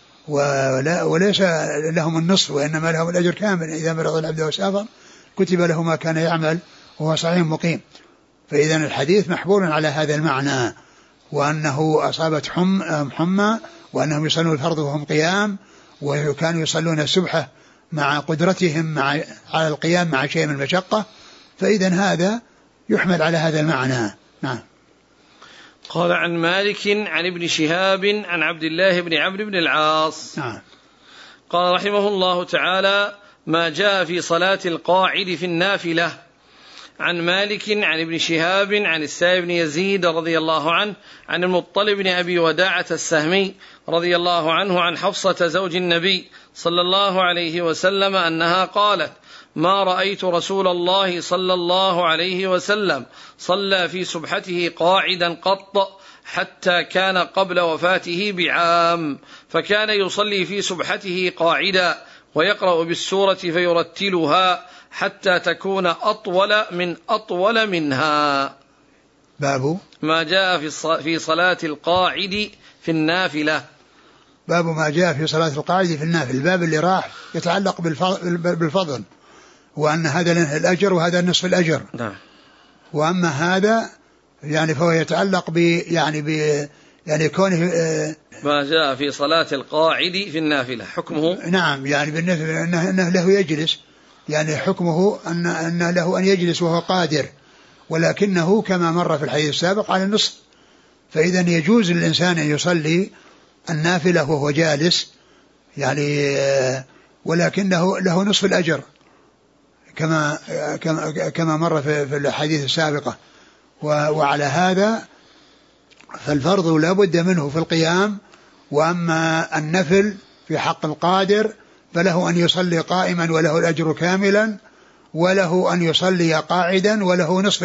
وليس لهم النصف، وإنما لهم الأجر كامل. إذا مرض العبد وسافر كتب له ما كان يعمل وهو صحيح مقيم. فإذا الحديث محمول على هذا المعنى، وأنه أصابت حمى، وأنهم يصلون الفرض وهم قيام، وكانوا يصلون السبحة مع قدرتهم على القيام مع شيء من المشقة. فإذا هذا يحمل على هذا المعنى. نعم. قال عن مالك عن ابن شهاب عن عبد الله بن عمرو بن العاص. نعم. قال رحمه الله تعالى ما جاء في صلاة القاعد في النافلة. عن مالك عن ابن شهاب عن السائب بن يزيد رضي الله عنه عن المطلب بن أبي وداعة السهمي رضي الله عنه عن حفصة زوج النبي صلى الله عليه وسلم أنها قالت ما رأيت رسول الله صلى الله عليه وسلم صلى في سبحته قاعدا قط حتى كان قبل وفاته بعام، فكان يصلي في سبحته قاعدا ويقرأ بالسورة فيرتلها حتى تكون أطول منها. باب ما جاء في صلاة القاعد في النافلة. باب ما جاء في صلاة القاعد في النافلة. الباب اللي راح يتعلق بالفضل، وأن هذا له الأجر وهذا نصف الأجر. نعم. وأما هذا يعني فهو يتعلق يعني كونه ما جاء في صلاة القاعد في النافلة حكمه. نعم. يعني بالنسبة أنه له يجلس، يعني حكمه أن له أن يجلس وهو قادر، ولكنه كما مر في الحديث السابق على النصف. فإذا يجوز للإنسان أن يصلي النافلة وهو جالس يعني، ولكنه له نصف الأجر كما مر في الحديث السابقة. وعلى هذا فالفرض لا بد منه في القيام، وأما النفل في حق القادر فله أن يصلي قائما وله الأجر كاملا، وله أن يصلي قاعدا وله نصف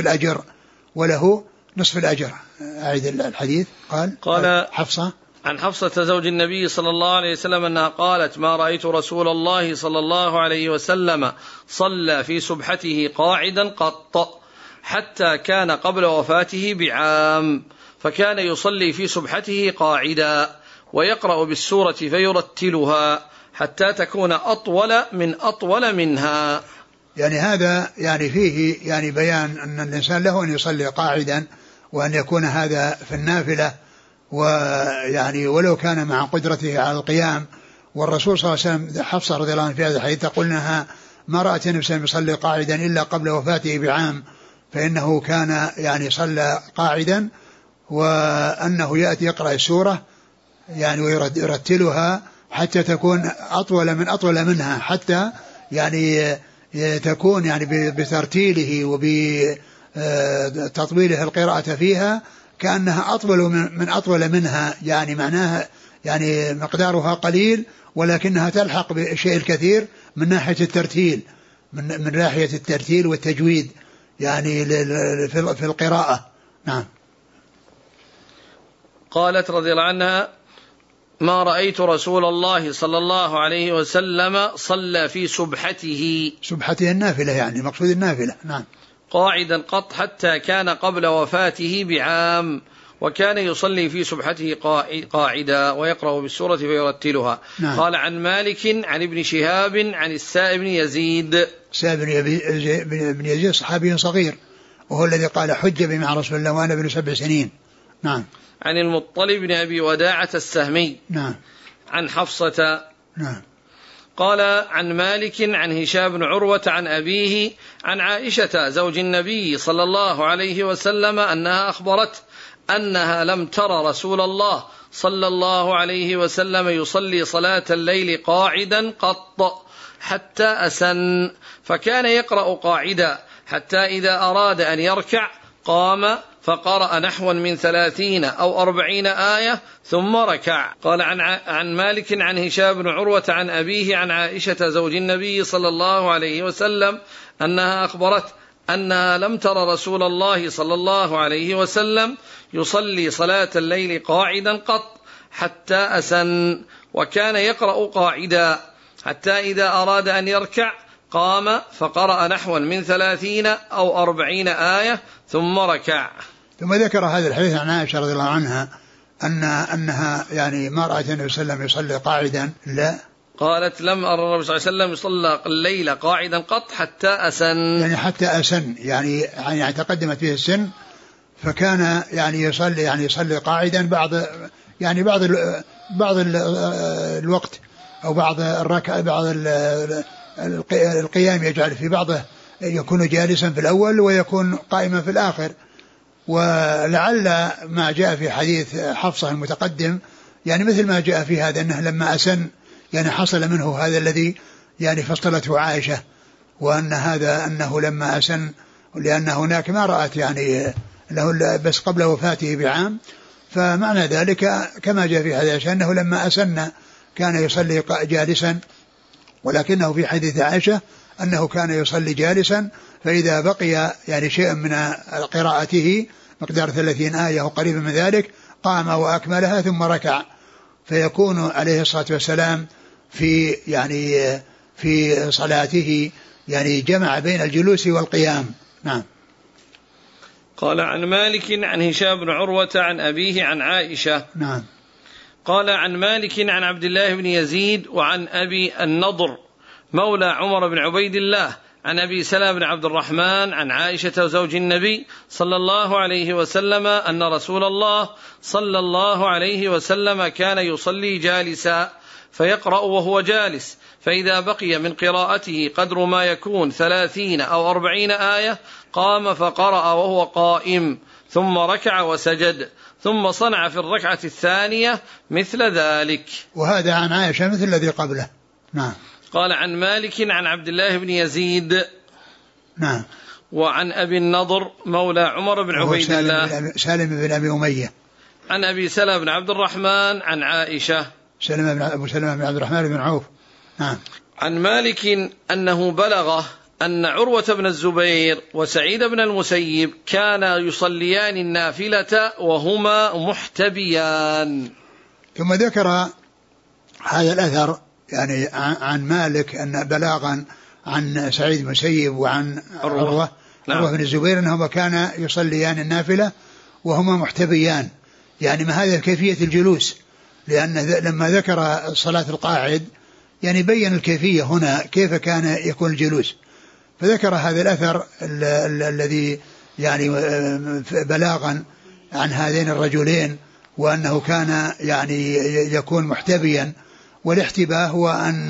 الأجر. أعيد الحديث. قال حفصة عن حفصة زوج النبي صلى الله عليه وسلم أنها قالت ما رأيت رسول الله صلى الله عليه وسلم صلى في سبحته قاعدا قط حتى كان قبل وفاته بعام، فكان يصلي في سبحته قاعدا ويقرأ بالسورة فيرتلها حتى تكون أطول منها. يعني هذا يعني فيه يعني بيان أن الإنسان له أن يصلي قاعدا، وأن يكون هذا في النافلة، ويعني ولو كان مع قدرته على القيام. والرسول صلى الله عليه وسلم حفصة رضي الله عنها في هذا الحديث تقول أنها ما رأت النبي يصلي قاعدا إلا قبل وفاته بعام، فإنه كان يعني صلى قاعدا، وأنه يأتي يقرأ السورة يعني ويرتلها حتى تكون أطول منها، حتى يعني تكون يعني بترتيله وبتطويله القراءة فيها كأنها أطول منها، يعني معناها يعني مقدارها قليل ولكنها تلحق بالشيء الكثير من ناحية الترتيل، من ناحية الترتيل والتجويد يعني في القراءة. نعم. قالت رضي الله عنها: ما رأيت رسول الله صلى الله عليه وسلم صلى في سبحته النافلة، يعني مقصود النافلة. نعم. قاعدا قط حتى كان قبل وفاته بعام، وكان يصلي في سبحته قاعدا ويقرأ بالسورة فيرتلها. نعم. قال عن مالك عن ابن شهاب عن السائب بن يزيد. السائب بن يزيد صحابي صغير، وهو الذي قال حج بي مع رسول الله وأنا ابن 7 سنين. نعم. عن المطلب بن أبي وداعة السهمي. نعم. عن حفصة. نعم. قال عن مالك عن هشام بن عروة عن أبيه عن عائشة زوج النبي صلى الله عليه وسلم أنها أخبرت أنها لم تر رسول الله صلى الله عليه وسلم يصلي صلاة الليل قاعدا قط حتى أسن، فكان يقرأ قاعدا حتى إذا أراد أن يركع قام فقرأ نحوا من 30 أو 40 آية ثم ركع. قال عن مالك عن هشام بن عروة عن أبيه عن عائشة زوج النبي صلى الله عليه وسلم أنها أخبرت أنها لم تر رسول الله صلى الله عليه وسلم يصلي صلاة الليل قاعدا قط حتى أسن، وكان يقرأ قاعدا حتى إذا أراد أن يركع قام فقرأ نحوا من 30 أو 40 آية ثم ركع. ثم ذكر هذا الحديث عن عائشة رضي الله عنها أنها يعني ما رأت النبي صلى الله عليه وسلم يصلي قاعدا. لا، قالت لم أرى النبي صلى الله عليه وسلم يصلى الليل قاعدا قط حتى أسن، يعني حتى أسن يعني تقدمت به السن، فكان يعني يصلي قاعدا بعض الوقت أو بعض الركعة بعض القيام يجعل في بعضه يكون جالسا في الأول ويكون قائما في الآخر. ولعل ما جاء في حديث حفصة المتقدم يعني مثل ما جاء في هذا أنه لما أسن يعني حصل منه هذا الذي يعني فصلته عائشة، وأن هذا أنه لما أسن لأن هناك ما رأت يعني له بس قبل وفاته بعام، فمعنى ذلك كما جاء في حديث أنه لما أسن كان يصلي جالسا، ولكنه في حديث عائشة أنه كان يصلي جالسا، فإذا بقي يعني شيء من قراءته مقدار 30 آية وقريب من ذلك قام وأكملها ثم ركع، فيكون عليه الصلاة والسلام في صلاته يعني جمع بين الجلوس والقيام. نعم. قال عن مالك عن هشام بن عروة عن أبيه عن عائشة. نعم. قال عن مالك عن عبد الله بن يزيد وعن أبي النضر مولى عمر بن عبيد الله عن أبي سلمة بن عبد الرحمن عن عائشة زوج النبي صلى الله عليه وسلم أن رسول الله صلى الله عليه وسلم كان يصلي جالسا فيقرأ وهو جالس، فإذا بقي من قراءته قدر ما يكون 30 أو 40 آية قام فقرأ وهو قائم ثم ركع وسجد، ثم صنع في الركعة الثانية مثل ذلك. وهذا عن عائشة مثل الذي قبله. نعم. قال عن مالك عن عبد الله بن يزيد. نعم. وعن أبي النضر مولى عمر بن عبيد الله سالم بن أبي أمية عن أبي سلمة بن عبد الرحمن عن عائشة أبو سلمة بن عبد الرحمن بن عوف. نعم. عن مالك أنه بلغه أن عروة بن الزبير وسعيد بن المسيب كانا يصليان النافلة وهما محتبيان. ثم ذكر هذا الأثر يعني عن مالك أن بلاغا عن سعيد بن المسيب وعن عروة بن الزبير أنهما كانا يصليان النافلة وهما محتبيان، يعني ما هذا كيفية الجلوس، لأن لما ذكر صلاة القاعد يعني بين الكيفية هنا كيف كان يكون الجلوس، فذكر هذا الأثر الذي يعني بلاغا عن هذين الرجلين وأنه كان يعني يكون محتبيا، والاحتباء هو أن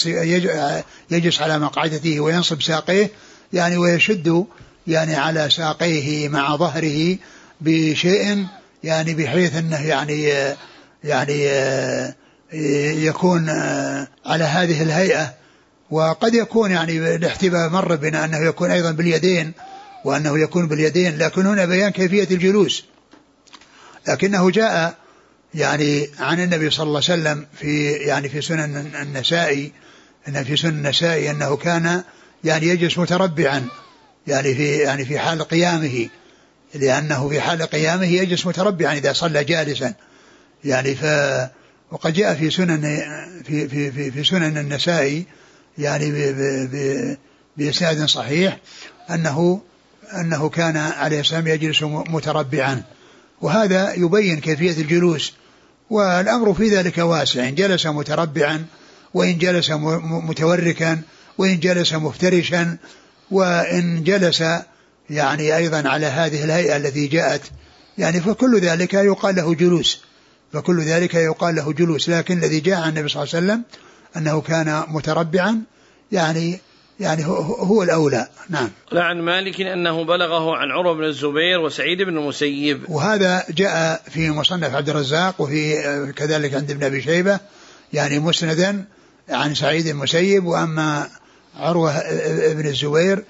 يجلس على مقعدته وينصب ساقيه يعني ويشد يعني على ساقيه مع ظهره بشيء يعني بحيث أنه يعني يكون على هذه الهيئة وقد يكون يعني الاحتباء مر بنا أنه يكون أيضا باليدين، وأنه يكون باليدين، لكن هنا بيان كيفية الجلوس. لكنه جاء يعني عن النبي صلى الله عليه وسلم في سنن النسائي، أن في سنن النسائي أنه كان يعني يجلس متربعا يعني في حال قيامه، لأنه في حال قيامه يجلس متربعا إذا صلى جالسا يعني. وقد جاء في سنن النسائي يعني بإسناد صحيح أنه كان عليه السلام يجلس متربعا، وهذا يبين كيفية الجلوس. والأمر في ذلك واسع، إن جلس متربعا، وإن جلس متوركا، وإن جلس مفترشا، وإن جلس يعني أيضا على هذه الهيئة التي جاءت يعني، فكل ذلك يقال له جلوس. لكن الذي جاء عن النبي صلى الله عليه وسلم أنه كان متربعا يعني هو الأولى. نعم. عن مالك أنه بلغه عن عروة بن الزبير وسعيد بن المسيب، وهذا جاء في مصنف عبد الرزاق، وفي كذلك عند ابن أبي شيبة يعني مسندا عن سعيد بن المسيب. وأما عروة بن الزبير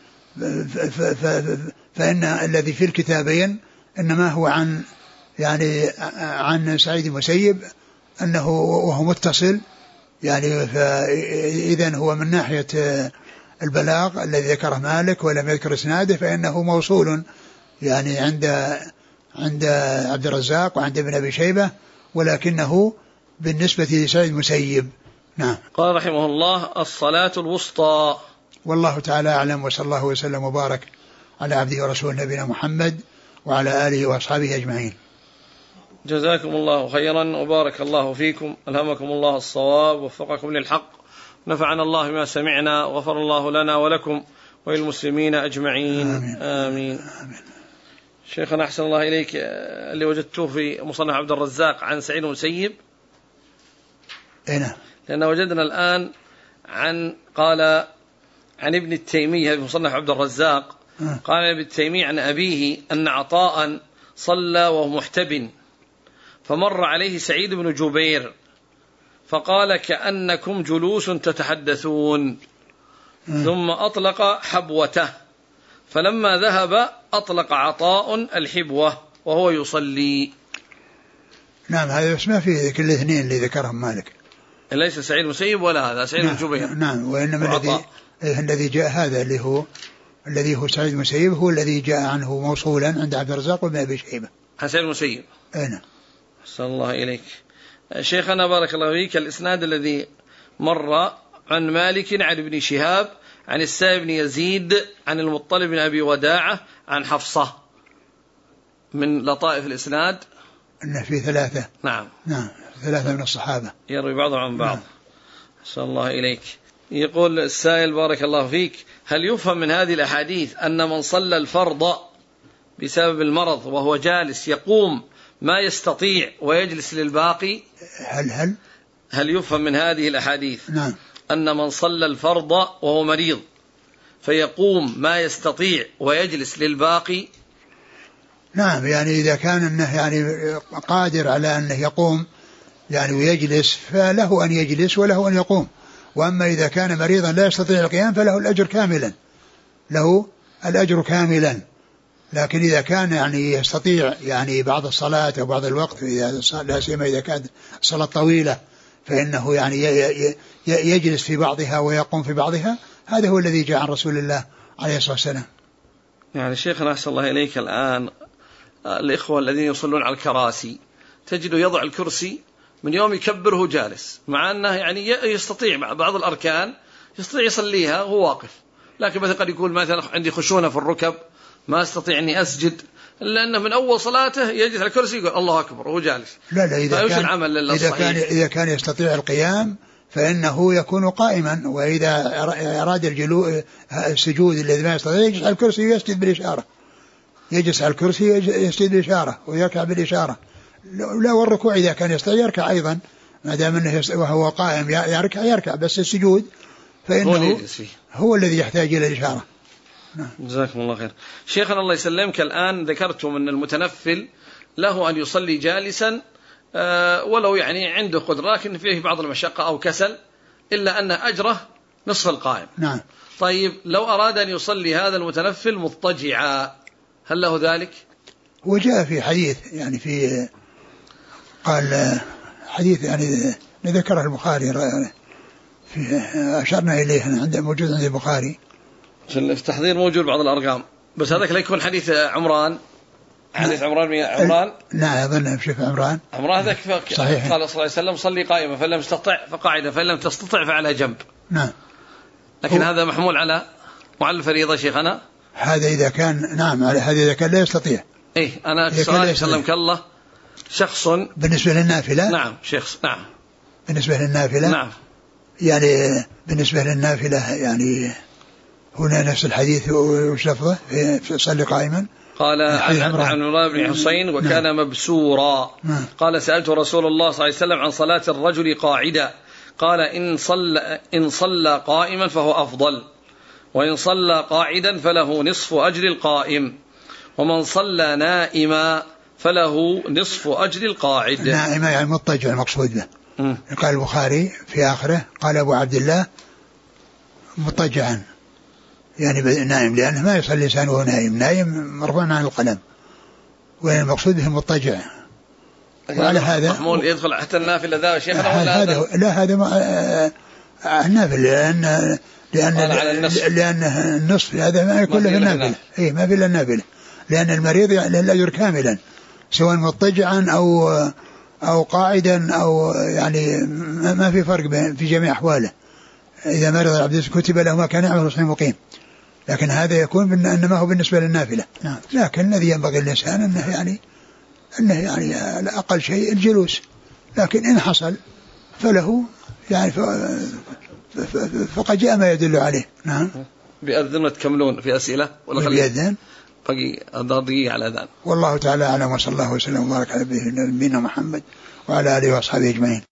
فإن الذي في الكتابين إنما هو عن سعيد بن المسيب أنه وهو متصل يعني، فإذن هو من ناحية البلاغ الذي ذكره مالك ولم يذكر اسناده فإنه موصول يعني عند عبد الرزاق وعند ابن أبي شيبة، ولكنه بالنسبة لسعيد المسيب. نعم. قال رحمه الله: الصلاة الوسطى. والله تعالى أعلم، وصلى الله وسلم وبارك على عبده ورسوله نبينا محمد وعلى آله وأصحابه أجمعين. جزاكم الله خيرا وبارك الله فيكم، ألهمكم الله الصواب ووفقكم للحق، نفعنا الله ما سمعنا، وغفر الله لنا ولكم وللمسلمين أجمعين. آمين. آمين. آمين. شيخنا أحسن الله إليك، اللي وجدته في مصنف عبد الرزاق عن سعيد المسيب، هنا لأن وجدنا الآن قال عن ابن التيمية في مصنف عبد الرزاق، قال ابن التيمية عن أبيه أن عطاء صلى وهو محتب، فمر عليه سعيد بن جبير فقال: كأنكم جلوس تتحدثون، ثم أطلق حبوته، فلما ذهب أطلق عطاء الحبوة وهو يصلي. نعم. هذا اسمه في كل الاثنين اللي ذكرهم مالك، ليس سعيد المسيب ولا هذا سعيد بن جبير. نعم. وإنما الذي جاء هذا الذي هو سعيد المسيب هو الذي جاء عنه موصولا عند عبد الرزاق وابن أبي شيبة عن سعيد المسيب. نعم. صلى الله إليك. شيخنا بارك الله فيك، الإسناد الذي مر عن مالك عن ابن شهاب عن السائب بن يزيد عن المطلب بن أبي وداعة عن حفصة، من لطائف الإسناد أن في ثلاثة. نعم. 3 من الصحابة يروي بعضهم عن بعض. صلى الله إليك. يقول السائل بارك الله فيك: هل يفهم من هذه الأحاديث أن من صلى الفرض بسبب المرض وهو جالس يقوم ما يستطيع ويجلس للباقي؟ هل يفهم من هذه الأحاديث نعم أن من صلى الفرض وهو مريض فيقوم ما يستطيع ويجلس للباقي؟ نعم. يعني إذا كان أنه يعني قادر على أنه يقوم يعني ويجلس فله أن يجلس وله أن يقوم. وأما إذا كان مريضا لا يستطيع القيام فله الأجر كاملا. لكن إذا كان يعني يستطيع يعني بعض الصلاة أو بعض الوقت، لا سيما إذا كانت صلاة طويلة، فإنه يعني يجلس في بعضها ويقوم في بعضها. هذا هو الذي جاء عن رسول الله عليه الصلاة والسلام. يعني شيخنا أحسن الله إليك، الآن الإخوة الذين يصلون على الكراسي تجد يضع الكرسي من يوم يكبره جالس، مع أنه يعني يستطيع بعض الأركان يستطيع يصليها وهو واقف، لكن مثلا قد يقول مثلا عندي خشونة في الركب ما استطيع أني أسجد، إلا أنه من أول صلاته يجلس على الكرسي يقول الله أكبر وهو جالس. لا إذا كان يستطيع القيام فإنه يكون قائما، وإذا أراد السجود الذي ما يستطيع يجلس على الكرسي ويسجد بالإشارة، يسجد بالإشارة ويركع بالإشارة. لا، والركوع إذا كان يستطيع يركع أيضا، ما دام أنه وهو قائم يركع، بس السجود فإنه هو الذي يحتاج إلى الإشارة. جزاكم الله خير. شيخنا الله يسلمك، الآن ذكرتم أن المتنفل له أن يصلي جالسا ولو يعني عنده قدرة، لكن فيه بعض المشقة أو كسل، إلا أن أجره نصف القائم. نعم. طيب لو أراد أن يصلي هذا المتنفل مضطجعا هل له ذلك؟ وجاء في حديث يعني في قال حديث يعني ذكره البخاري في أشرنا إليه موجود عند البخاري. التحضير موجود بعض الأرقام بس هذاك لا يكون حديث عمران. حديث عمران نعم أظن بشوف عمران هذاك صحيح. قال صلى الله عليه وسلم صلي قائما فإن لم تستطع فقاعدا فإن لم تستطع فعلى جنب. نعم. لكن هذا محمول على الفريضة شيخنا. هذا إذا كان نعم هذا إذا كان لا يستطيع. إيه أنا سؤالي سلمك الله شخص بالنسبة للنافلة. نعم شخص نعم بالنسبة للنافلة. نعم. يعني بالنسبة للنافلة يعني هنا نفس الحديث وش لفظه في صلي قائما. قال عن عمران بن حسين وكان نعم. مبسورا. نعم. قال سألت رسول الله صلى الله عليه وسلم عن صلاة الرجل قاعدا قال إن صلى قائما فهو أفضل وإن صلى قاعدا فله نصف أجر القائم ومن صلى نائما فله نصف أجر القاعد. نائما يعني مضطجع المقصود به. قال البخاري في آخره قال أبو عبد الله مضطجعا يعني نائم لأنه ما يصلي الإنسان وهو نائم مرفوع عن القلم والمقصود به مضطجع. وعلى هذا محمول يدخل حتى النافلة ذا شيخنا هذا النافل لأن النصف هذا ما يكون له النافلة. إيه ما في إلا النافلة لأن المريض له الأجر كاملا سواء مضطجعا أو قاعدا أو يعني ما في فرق في جميع أحواله. إذا مرض العبد كتب له ما كان يعمل صحيح مقيم لكن هذا يكون إنما هو بالنسبة للنافلة. لكن الذي ينبغي الإنسان أنه يعني على أقل شيء الجلوس لكن إن حصل فله يعني فقد جاء ما يدل عليه. نعم. بأذن تكملون في أسئلة ولا بأذن باقي دقيقة على الأذان. والله تعالى أعلم وصلى الله وسلم وبارك على نبينا محمد وعلى آله وأصحابه أجمعين.